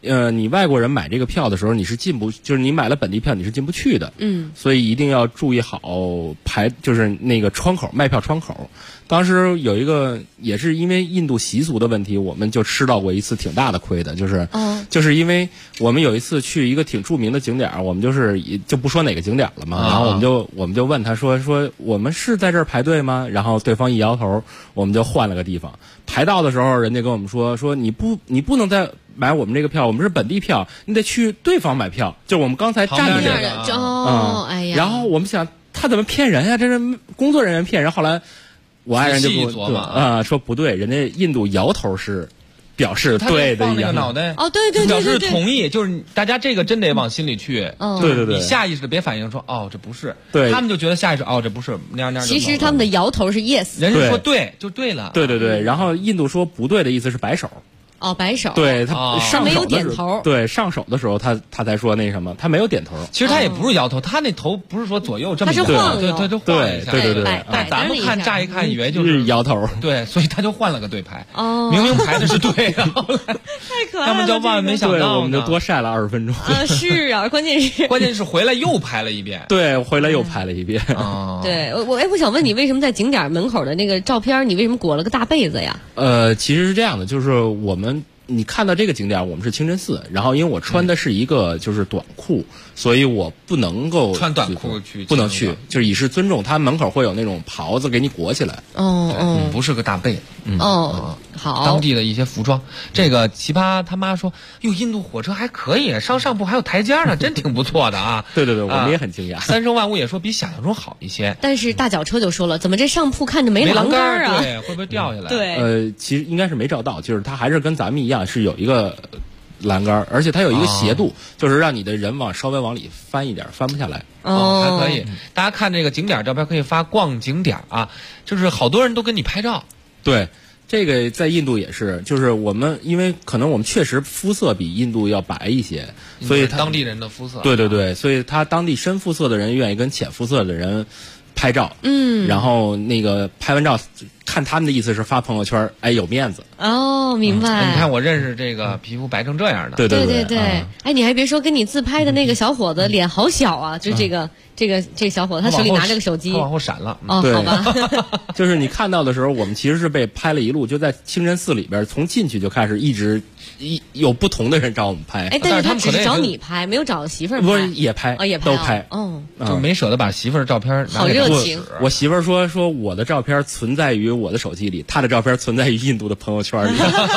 你外国人买这个票的时候，你是就是你买了本地票你是进不去的。所以一定要注意好就是那个窗口，卖票窗口。当时有一个也是因为印度习俗的问题，我们就吃到过一次挺大的亏的，就是因为我们有一次去一个挺著名的景点，我们就不说哪个景点了嘛，然后我们就问他说我们是在这儿排队吗？然后对方一摇头，我们就换了个地方。排到的时候，人家跟我们说你不能再买我们这个票，我们是本地票，你得去对方买票，就是我们刚才站的这个。 哎呀， 然后我们想他怎么骗人呀？这是工作人员骗人。后来我爱人就说不对，人家印度摇头是表示对的， 放那个脑袋对， 表示同意，就是大家这个真得往心里去。 对， 你下意识的别反应说这不是， 对， 他们就觉得下意识这不是那样。 其实他们的摇头是 yes， 人家说对就对了。 对，然后印度说不对的意思是摆手。 摆手。 对，他上手的时候， 没有点头。 对，上手的时候他才说那什么，他没有点头。 其实他也不是摇头，他那头不是说左右这么， 他是晃， 对，晃一下。 对。 咱们乍一看以为就是摇头， 对，所以他就换了个队排。明明排的是对的， 太可爱了。 他们就万万没想到呢， 我们就多晒了20分钟。 是啊，关键是回来又排了一遍。 对，回来又排了一遍。 对，我想问你，为什么在景点门口的那个照片，你为什么裹了个大被子呀？ 其实是这样的，就是你看到这个景点，我们是清真寺，然后因为我穿的是一个就是短裤，所以我不能够穿短裤去， 不能去，就是以示尊重。他门口会有那种袍子给你裹起来。 不是个大被。 好， 当地的一些服装。这个奇葩他妈说，印度火车还可以，上铺还有台阶呢，真挺不错的啊。 对，我们也很惊讶。 三生万物也说比想象中好一些。 但是大脚车就说了，怎么这上铺看着没栏杆啊？ 对，会不会掉下来？ 对， 其实应该是没照到，就是它还是跟咱们一样是有一个栏杆，而且它有一个斜度，就是让你的人稍微往里翻一点，翻不下来。 还可以。大家看这个景点照片可以发逛景点啊，就是好多人都跟你拍照。 对。这个在印度也是，就是我们因为可能我们确实肤色比印度要白一些，所以当地人的肤色。 对，所以他当地深肤色的人愿意跟浅肤色的人拍照。然后那个拍完照，看他们的意思是发朋友圈，有面子。 明白。 你看我认识这个皮肤白成这样的。 对。 你还别说，跟你自拍的那个小伙子脸好小啊，就这个小伙子，他手里拿着个手机， 他往后闪了。 好吧。 就是你看到的时候，我们其实是被拍了一路，就在清真寺里边，从进去就开始一直有不同的人找我们拍。 但是他只是找你拍，没有找媳妇儿拍。 不是也拍， 也拍， 都拍。 就没舍得把媳妇儿照片拿给好热情。 我媳妇儿说我的照片存在于我的手机里，她的照片存在于印度的朋友圈里。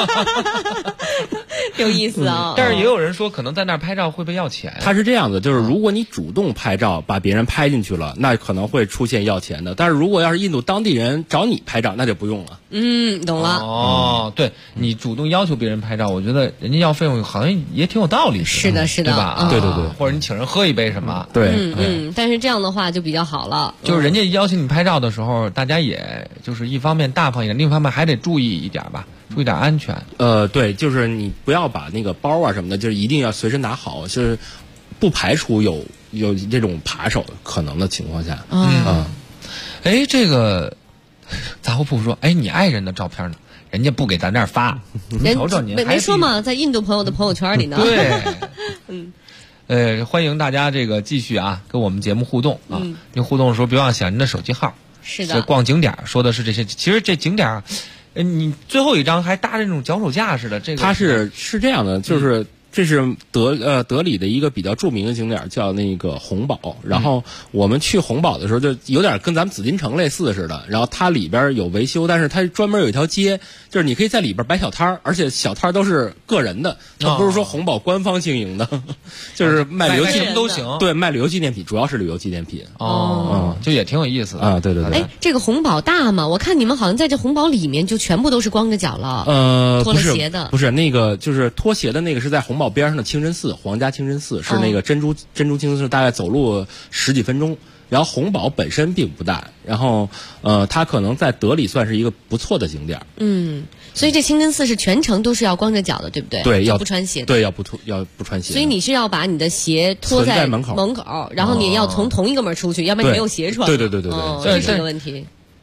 有意思啊。 但是也有人说，可能在那儿拍照会被要钱。 他是这样的，就是如果你主动拍照把别人拍进去了，那可能会出现要钱的。但是如果要是印度当地人找你拍照，那就不用了。 懂了。 对，你主动要求别人拍照，我觉得人家要费用好像也挺有道理。 是的， 对吧？ 对。 或者你请人喝一杯什么？ 对。 但是这样的话就比较好了。 就是人家邀请你拍照的时候，大家也就是一方面大方一点，另一方面还得注意一点吧。注意点安全。 对，就是你不要把那个包啊什么的，就是一定要随身拿好，就是不排除有这种扒手可能的情况下。 这个杂货铺说，你爱人的照片呢？人家不给咱这儿发，瞅瞅您没说嘛，在印度朋友的朋友圈里呢。 对。欢迎大家这个继续跟我们节目互动啊。您互动的时候别忘写您的手机号。 是的。 逛景点说的是这些，其实这景点。你最后一张还搭着那种脚手架似的，这个它是这样的，就是这是德里的一个比较著名的景点，叫那个红堡。然后我们去红堡的时候，就有点跟咱们紫禁城类似似的。然后它里边有维修，但是它专门有一条街，就是你可以在里边摆小摊儿，而且小摊儿都是个人的，它不是说红堡官方经营的，就是卖旅游纪念品都行。 对，卖旅游纪念品，主要是旅游纪念品。 就也挺有意思的啊。对。 这个红堡大吗？我看你们好像在这红堡里面就全部都是光着脚了。脱了鞋的不是那个，就是脱鞋的那个是在红堡边上的清真寺，皇家清真寺是那个珍珠清真寺，大概走路10几分钟。然后红堡本身并不大，然后它可能在德里算是一个不错的景点。 所以这清真寺是全程都是要光着脚的，对不对？ 对，要不穿鞋的。 对，要不穿鞋。 所以你是要把你的鞋脱在门口，然后你要从同一个门出去，要不然你没有鞋穿。 对。 这是个问题。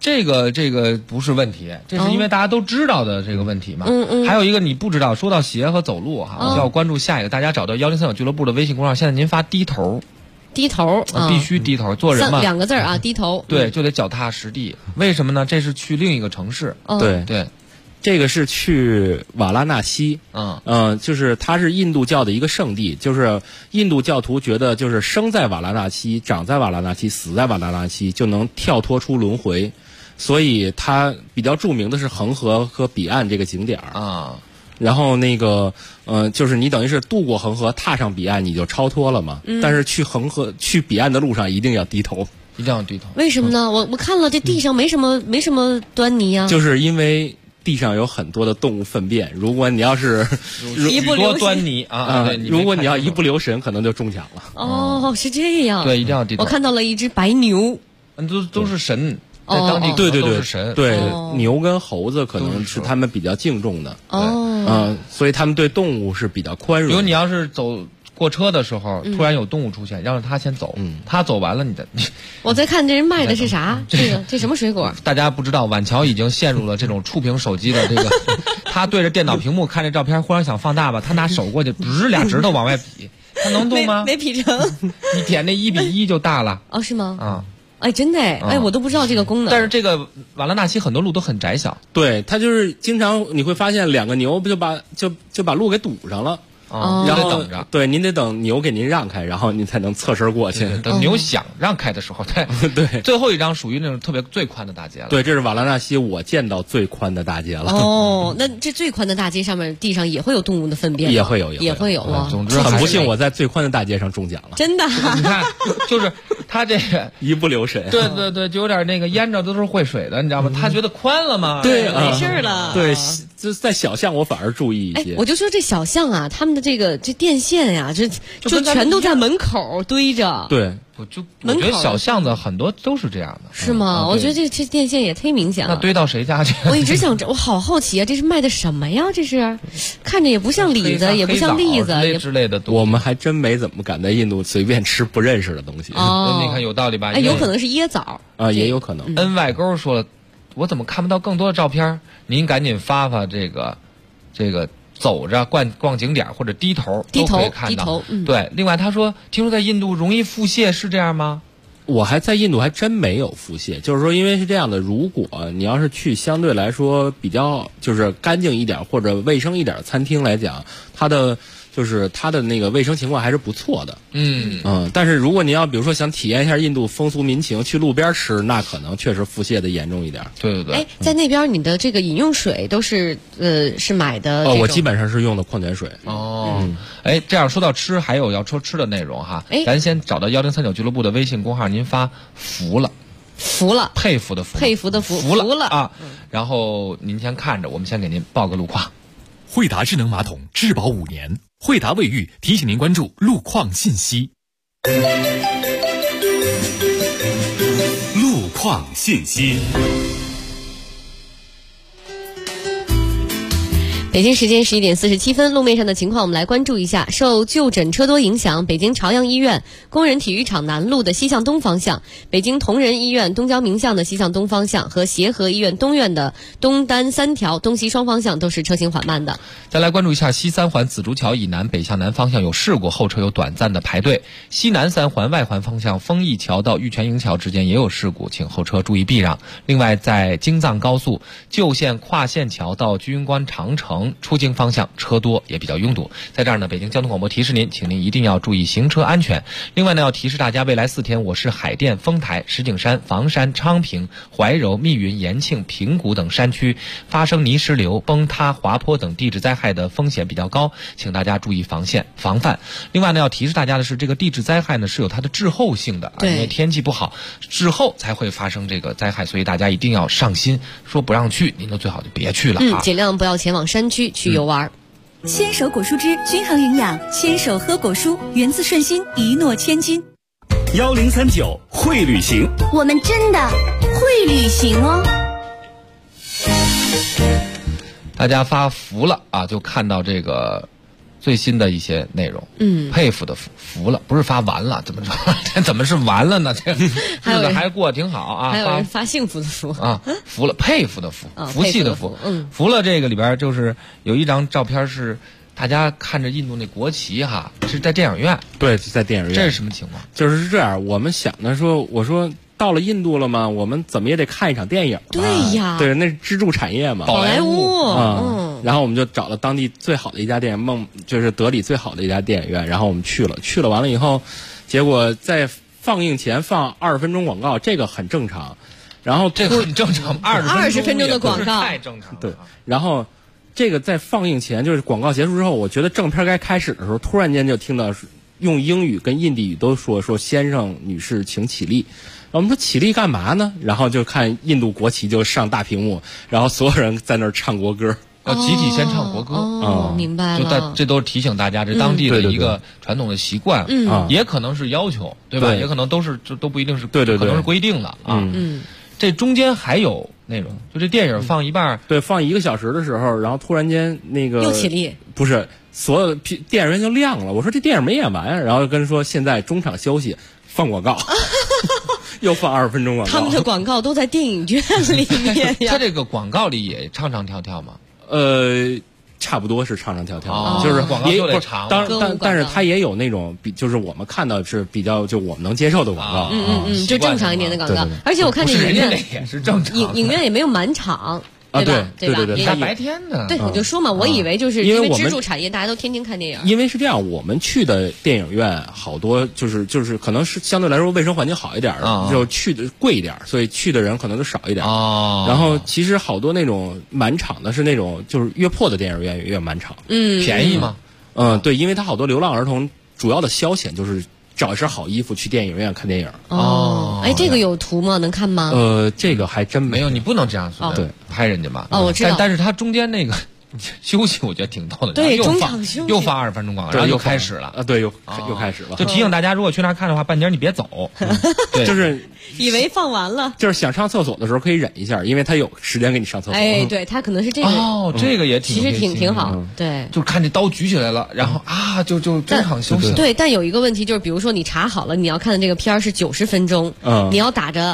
这个不是问题，这是因为大家都知道的这个问题嘛。还有一个你不知道，说到鞋和走路哈，我就要关注下一个，大家找到1039俱乐部的微信公众号，现在您发低头。 低头必须低头，做人嘛， 两个字啊，低头。 对，就得脚踏实地。为什么呢？这是去另一个城市。 对，这个是去瓦拉纳西。就是它是印度教的一个圣地，就是印度教徒觉得，就是生在瓦拉纳西、长在瓦拉纳西、死在瓦拉纳西就能跳脱出轮回，所以它比较著名的是恒河和彼岸这个景点啊。然后就是你等于是渡过恒河，踏上彼岸，你就超脱了嘛。但是去恒河、去彼岸的路上一定要低头， 一定要低头。 为什么呢？我看了这地上没什么端倪啊。 就是因为地上有很多的动物粪便，如果你要是一不留端倪啊， 如果你要一不留神，可能就中奖了。 哦，是这样。 对，一定要低头。 我看到了一只白牛， 都是神。在当地对都是神， 对牛跟猴子可能是他们比较敬重的，所以他们对动物是比较宽容。 比如你要是走过车的时候，突然有动物出现，让他先走，他走完了你的。 我在看这人卖的是啥？这什么水果？ 大家不知道，晚桥已经陷入了这种触屏手机的这个，他对着电脑屏幕看这照片，忽然想放大吧，他拿手过去，俩指头往外比，他能动吗？ 没比成， 你点那1:1就大了。 哦，是吗？ 啊。 哎，真的哎，我都不知道这个功能。 但是这个瓦拉纳西很多路都很窄小， 对，它就是经常你会发现两个牛不就把路给堵上了。然后等着， 对，您得等牛给您让开，然后您才能侧身过去。 等牛想让开的时候， 对。 最后一张属于那种特别最宽的大街了。 对，这是瓦拉纳西我见到最宽的大街了。 哦，那这最宽的大街上面地上也会有动物的粪便？ 也会有啊。 总之很不幸，我在最宽的大街上中奖了。 真的？ 你看，就是他这个一不留神。 对，就有点那个淹着都是会水的，你知道吗？他觉得宽了嘛， 对， 没事了。 对，就在小巷我反而注意一些。 我就说这小巷啊，他们的这电线呀，就全都在门口堆着。 对， 我觉得小巷子很多都是这样的。 是吗？我觉得这电线也忒明显了。 那堆到谁家去？ 我一直想着，我好好奇啊，这是卖的什么呀？这是看着也不像李子，也不像栗子之类的东西。 我们还真没怎么敢在印度随便吃不认识的东西。 你看有道理吧？ 有可能是椰枣啊，也有可能。 恩外沟说了，我怎么看不到更多的照片？您赶紧发这个。走着逛景点或者低头都可以看到。对，另外他说，听说在印度容易腹泻，是这样吗？ 我还在印度还真没有腹泻，就是说因为是这样的，如果你要是去相对来说比较就是干净一点或者卫生一点的餐厅来讲，它的那个卫生情况还是不错的。但是如果你要比如说想体验一下印度风俗民情，去路边吃，那可能确实腹泻的严重一点。 对。 哎，在那边你的这个饮用水都是是买的？ 我基本上是用的矿泉水。 这样说到吃，还有要说吃的内容哈。咱先找到1039俱乐部的微信公号，您发服了，佩服的服了啊。然后您先看着，我们先给您报个路况。 惠达智能马桶质保5年，惠达卫浴提醒您关注路况信息。路况信息。 北京时间11点47分，路面上的情况我们来关注一下。受就诊车多影响，北京朝阳医院工人体育场南路的西向东方向，北京同仁医院东郊民巷的西向东方向和协和医院东院的东单3条东西双方向都是车行缓慢的。 再来关注一下西三环紫竹桥以南北向南方向有事故，后车有短暂的排队。西南3环外环方向丰益桥到玉泉营桥之间也有事故，请后车注意避让。另外在京藏高速旧线跨线桥到居庸关长城出京方向车多也比较拥堵，在这儿呢，北京交通广播提示您，请您一定要注意行车安全。另外呢，要提示大家，未来4天我市海淀、丰台、石景山、房山、昌平、怀柔、密云、延庆、平谷等山区发生泥石流、崩塌、滑坡等地质灾害的风险比较高，请大家注意防范。另外呢，要提示大家的是，这个地质灾害呢是有它的滞后性的，因为天气不好，滞后才会发生这个灾害，所以大家一定要上心。说不让去，您就最好就别去了尽量不要前往山区去游玩。 牵手果蔬汁均衡营养，牵手喝果蔬，源自顺心，一诺千金。 1039会旅行， 我们真的会旅行哦。 大家发服了啊，就看到这个最新的一些内容。佩服的服了，不是发完了，怎么说？这怎么是完了呢？这日子还过得挺好啊。 还有人发幸福的福啊，服了，佩服的服，服气的服。服了这个里边就是有一张照片是大家看着印度那国旗哈，是在电影院。 对，在电影院。 这是什么情况？ 就是这样，我们想的说，我说到了印度了嘛，我们怎么也得看一场电影吧。 对呀， 对，那是支柱产业嘛， 宝莱坞。 然后我们就找了当地最好的一家电影就是德里最好的一家电影院，然后我们去了完了以后，结果在放映前放20分钟广告，这个很正常。然后这个很正常，20 分钟的广告太正常了。 对，然后这个在放映前，就是广告结束之后，我觉得正片该开始的时候，突然间就听到用英语跟印地语都说先生女士请起立。我们说起立干嘛呢？然后就看印度国旗就上大屏幕，然后所有人在那儿唱国歌。 要集体先唱国歌。 明白了。 这都是提醒大家，这当地的一个传统的习惯。也可能是要求，对吧？也可能都不一定是， 对， 可能是规定的啊。这中间还有内容，就这电影放一半， 对，放1个小时的时候，然后突然间那个又起立， 不是，所有的电影院就亮了。我说这电影没演完啊，然后跟说现在中场休息，放广告。又放20分钟广告， 他们的广告都在电影院里面呀。 他这个广告里也唱唱跳跳吗？ 差不多是唱唱跳跳，就是广告就得长。 但是它也有那种就是我们看到是比较就我们能接受的广告， 就正常一点的广告。而且我看这影院也是正常， 影院也没有满场。对吧？ 对， 大白天的。 对，我就说嘛，我以为就是因为支柱产业，大家都天天看电影。 因为是这样，我们去的电影院好多就是可能是相对来说卫生环境好一点的，就去的贵一点，所以去的人可能就少一点。然后其实好多那种满场的是那种就是约破的电影院也满场。 便宜吗？ 对，因为它好多流浪儿童主要的消遣就是找一身好衣服去电影院看电影。 这个有图吗？能看吗？ 这个还真没有，你不能这样说。 对， 拍人家嘛。 我知道。 但是它中间那个休息，我觉得挺逗的。 对，中场休息又放20分钟广告，然后又开始了。 对，又开始了。 就提醒大家，如果去那看的话，半截你别走。对， 就是以为放完了， 就是想上厕所的时候可以忍一下，因为他有时间给你上厕所。 对，他可能是这个。 这个也其实挺好。对， 就看这刀举起来了，然后就中场休息。 对，但有一个问题就是，比如说你查好了，你要看的这个片儿是90分钟，你要打着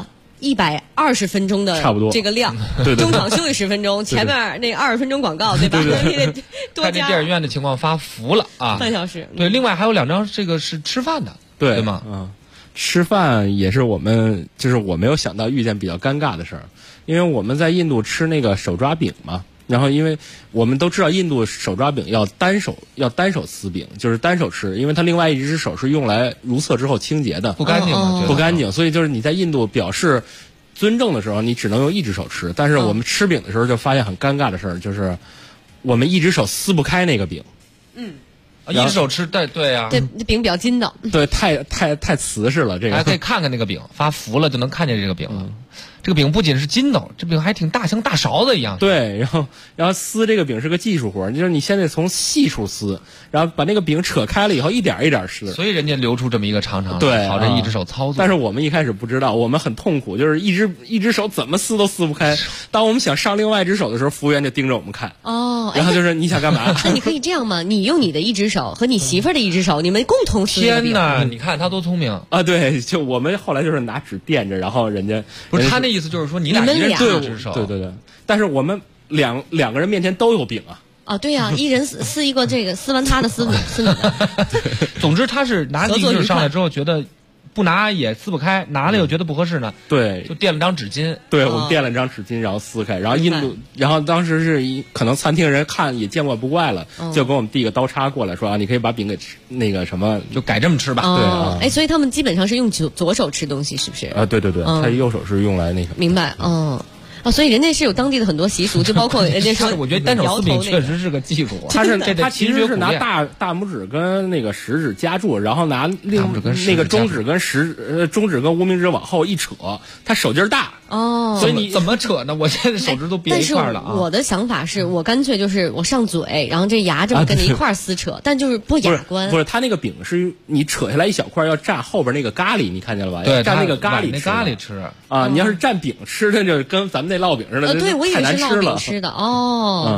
120分钟的这个量，中场休息10分钟，前面那20分钟广告，对吧？你得多加。 看这电影院的情况发服了啊， 半小时。 对，另外还有2张，这个是吃饭的，对吗？ 吃饭也是我们就是我没有想到遇见比较尴尬的事儿，因为我们在印度吃那个手抓饼嘛。然后，因为我们都知道印度手抓饼要单手撕饼，就是单手吃，因为它另外一只手是用来如厕之后清洁的， 不干净， 不干净。所以就是你在印度表示尊重的时候，你只能用一只手吃。但是我们吃饼的时候就发现很尴尬的事儿，就是我们一只手撕不开那个饼。 一只手吃，对呀。 这饼比较筋道。 对，太瓷实了，这个。 还可以看看那个饼，发服了就能看见这个饼了。这个饼不仅是筋道，这饼还挺大，像大勺子一样。 对，然后撕这个饼是个技术活，就是你现在从细处撕，然后把那个饼扯开了以后，一点一点撕。 所以人家留出这么一个长长的， 对， 好这一只手操作。 但是我们一开始不知道，我们很痛苦，就是一只手怎么撕都撕不开。当我们想上另外一只手的时候，服务员就盯着我们看。然后就是你想干嘛？ 那你可以这样吗？你用你的一只手和你媳妇儿的一只手，你们共同撕。 天哪！你看他多聪明啊！对，就我们后来就是拿纸垫着，然后人家不是他那意思就是说你俩一人一只手， 对，但是我们两个人面前都有饼啊。 对呀，一人撕一个，这个撕完他的撕你的。 总之他是拿一只上来之后觉得不拿也撕不开，拿了又觉得不合适呢。 对， 就垫了张纸巾。 对，我们垫了张纸巾，然后撕开。然后然后当时是可能餐厅人看也见怪不怪了，就给我们递个刀叉过来，说你可以把饼给吃那个什么， 就改这么吃吧。 对所以他们基本上是用左手吃东西，是不是？ 对，他右手是用来那个。 明白，所以人家是有当地的很多习俗，就包括人家说， 我觉得单手撕饼确实是个技术。 他其实是拿大拇指跟那个食指夹住，然后拿那个中指跟无名指往后一扯，他手劲儿大。 所以你怎么扯呢？我现在手指都憋一块了啊！ 我的想法是我干脆就是我上嘴，然后这牙这么跟着一块撕扯，但就是不雅观。 不是，他那个饼是你扯下来一小块，要蘸后边那个咖喱，你看见了吧？ 对， 蘸那个咖喱吃啊！你要是蘸饼吃的，就跟咱们那烙饼似的。 对，我以为是烙饼吃的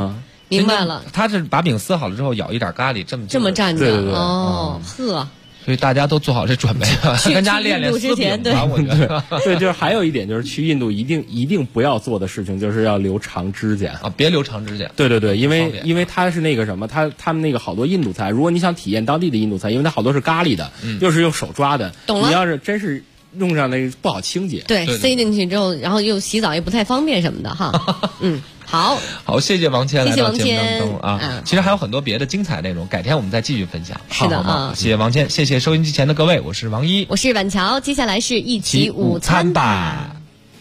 明白了， 他是把饼撕好了之后舀一点咖喱，这么蘸着。 对哦，呵。 所以大家都做好这准备了，跟家练练撕饼吧。我觉得对，就是还有一点就是去印度一定不要做的事情，就是要留长指甲啊，别留长指甲。 对，因为它是那个什么，他们那个好多印度菜，如果你想体验当地的印度菜，因为它好多是咖喱的，又是用手抓的， 懂了。 你要是真是弄上那个不好清洁， 对，塞进去之后，然后又洗澡也不太方便什么的哈。好， 谢谢王谦来到节目当中啊。 其实还有很多别的精彩内容，改天我们再继续分享。 是的啊，谢谢王谦，谢谢收音机前的各位，我是王一， 我是婉乔，接下来是一起午餐吧。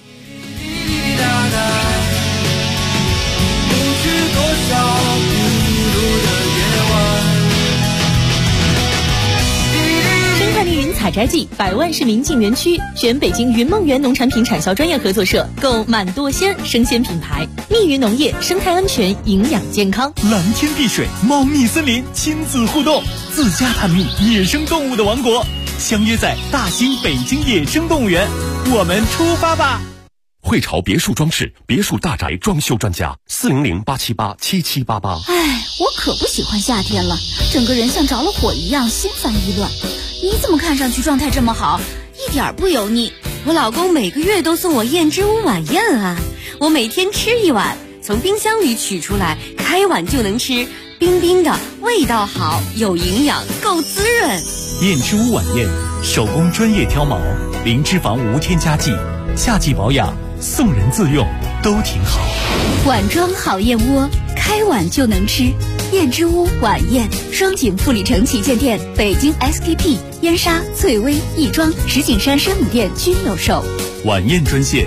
采摘季，100万市民进园区，选北京云梦园农产品产销专业合作社，购满多鲜生鲜品牌，密云农业，生态安全，营养健康， 蓝天碧水，猫蜜森林，亲子互动，自家探秘野生动物的王国，相约在大兴北京野生动物园，我们出发吧！ 汇潮别墅装饰，别墅大宅装修专家，400-878-7788。 哎，我可不喜欢夏天了，整个人像着了火一样，心烦意乱。你怎么看上去状态这么好，一点不油腻？ 我老公每个月都送我燕之屋晚宴啊，我每天吃一碗，从冰箱里取出来，开碗就能吃，冰冰的，味道好，有营养，够滋润。 燕之屋晚宴，手工专业挑毛，零脂肪无添加剂，夏季保养，送人自用，都挺好。 碗装好燕窝，开碗就能吃。燕之屋晚宴，双井富力城旗舰店、北京 SKP、燕莎、翠微、亦庄、石景山山姆店均有售。 晚宴专线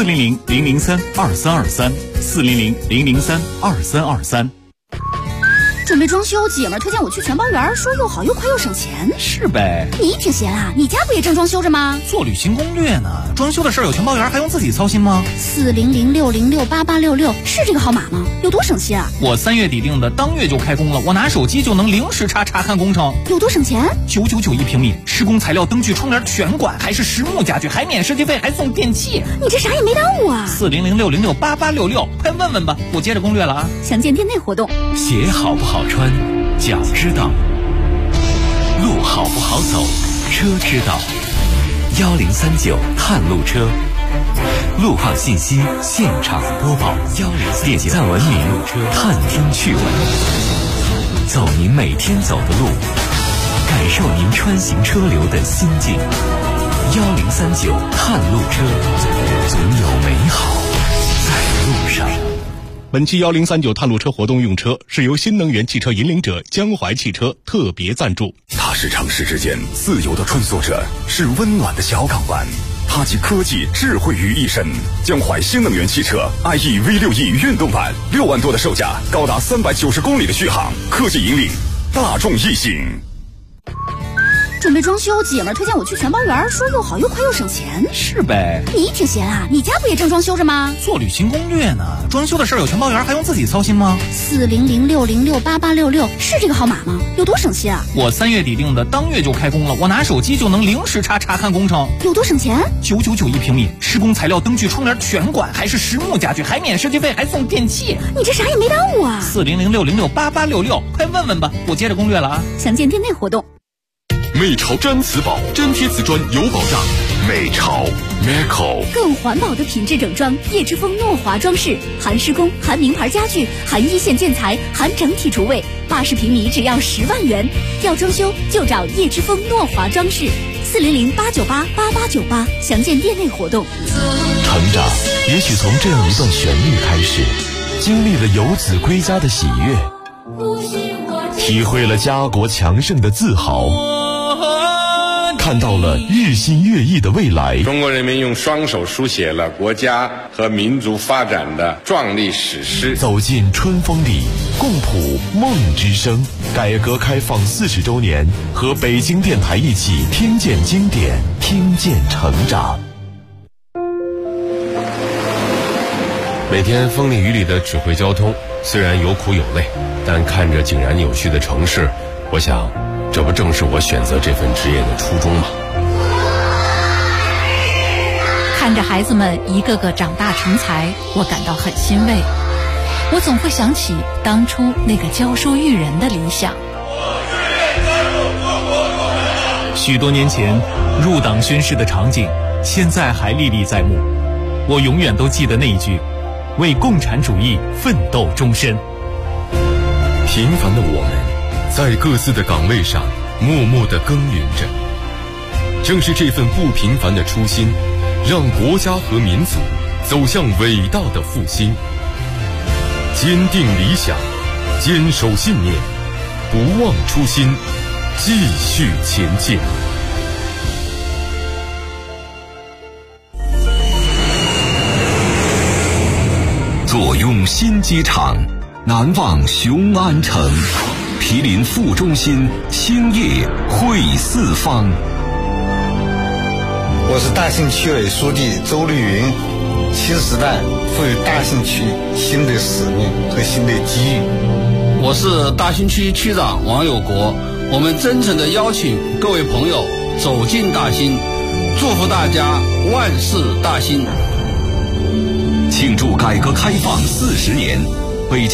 400-003-2323，400-003-2323。 准备装修，姐们儿推荐我去全包园，说又好又快又省钱。 是呗， 你挺闲啊，你家不也正装修着吗？ 做旅行攻略呢，装修的事儿有全包园，还用自己操心吗 ？400-606-8866是这个号码吗？有多省心啊？ 我3月底定的，当月就开工了，我拿手机就能零时差查看工程， 有多省钱 ？9991平米，施工材料、灯具、窗帘全管，还是实木家具，还免设计费，还送电器。 你这啥也没耽误啊 ！400-606-8866，快问问吧，我接着攻略了啊！ 详见店内活动。 鞋好不好穿，脚知道；路好不好走，车知道。1039探路车，路况信息现场播报。点赞文明，探听趣闻，走您每天走的路，感受您穿行车流的心境。1039探路车，总有美好在路上。 本期1039探路车活动用车是由新能源汽车引领者江淮汽车特别赞助。 它是城市之间自由的穿梭者，是温暖的小港湾。它集科技智慧于一身。江淮新能源汽车 IE V6E 运动版，6万多的售价，高达390公里的续航，科技引领，大众异性。 准备装修，姐们儿推荐我去全包园，说又好又快又省钱。 是呗， 你挺闲啊，你家不也正装修着吗？ 做旅行攻略呢，装修的事儿有全包园，还用自己操心吗 ？400-606-8866是这个号码吗？有多省心啊？ 我3月底定的，当月就开工了，我拿手机就能零时差查看工程， 有多省钱 ？9991平米，施工材料、灯具、窗帘全管，还是实木家具，还免设计费，还送电器。 你这啥也没耽误啊 ！400-606-8866，快问问吧，我接着攻略了啊！ 详见店内活动。 美潮毡瓷宝，真贴瓷砖有保障。美潮 Meco 更环保的品质整装，叶之峰诺华装饰，含施工，含名牌家具，含一线建材，含整体厨卫，80平米只要10万元。要装修就找叶之峰诺华装饰，400-898-8898，详见店内活动。 成长也许从这样一段旋律开始，经历了游子归家的喜悦，体会了家国强盛的自豪，看到了日新月异的未来。 中国人民用双手书写了国家和民族发展的壮丽史诗。 走进春风里，共谱梦之声。改革开放40周年，和北京电台一起听见经典，听见成长。 每天风里雨里的指挥交通，虽然有苦有累，但看着井然有序的城市，我想这不正是我选择这份职业的初衷吗？ 看着孩子们一个个长大成才，我感到很欣慰。 我总会想起当初那个教书育人的理想。 许多年前入党宣誓的场景，现在还历历在目。我永远都记得那一句：为共产主义奋斗终身。 平凡的我们，在各自的岗位上默默地耕耘着。正是这份不平凡的初心，让国家和民族走向伟大的复兴。坚定理想，坚守信念，不忘初心，继续前进。 坐拥新机场，南望雄安城，毗邻副中心，兴业汇四方。 我是大兴区委书记周丽云，新时代赋予大兴区新的使命和新的机遇。 我是大兴区区长王有国，我们真诚地邀请各位朋友走进大兴，祝福大家万事大兴。 庆祝改革开放40年，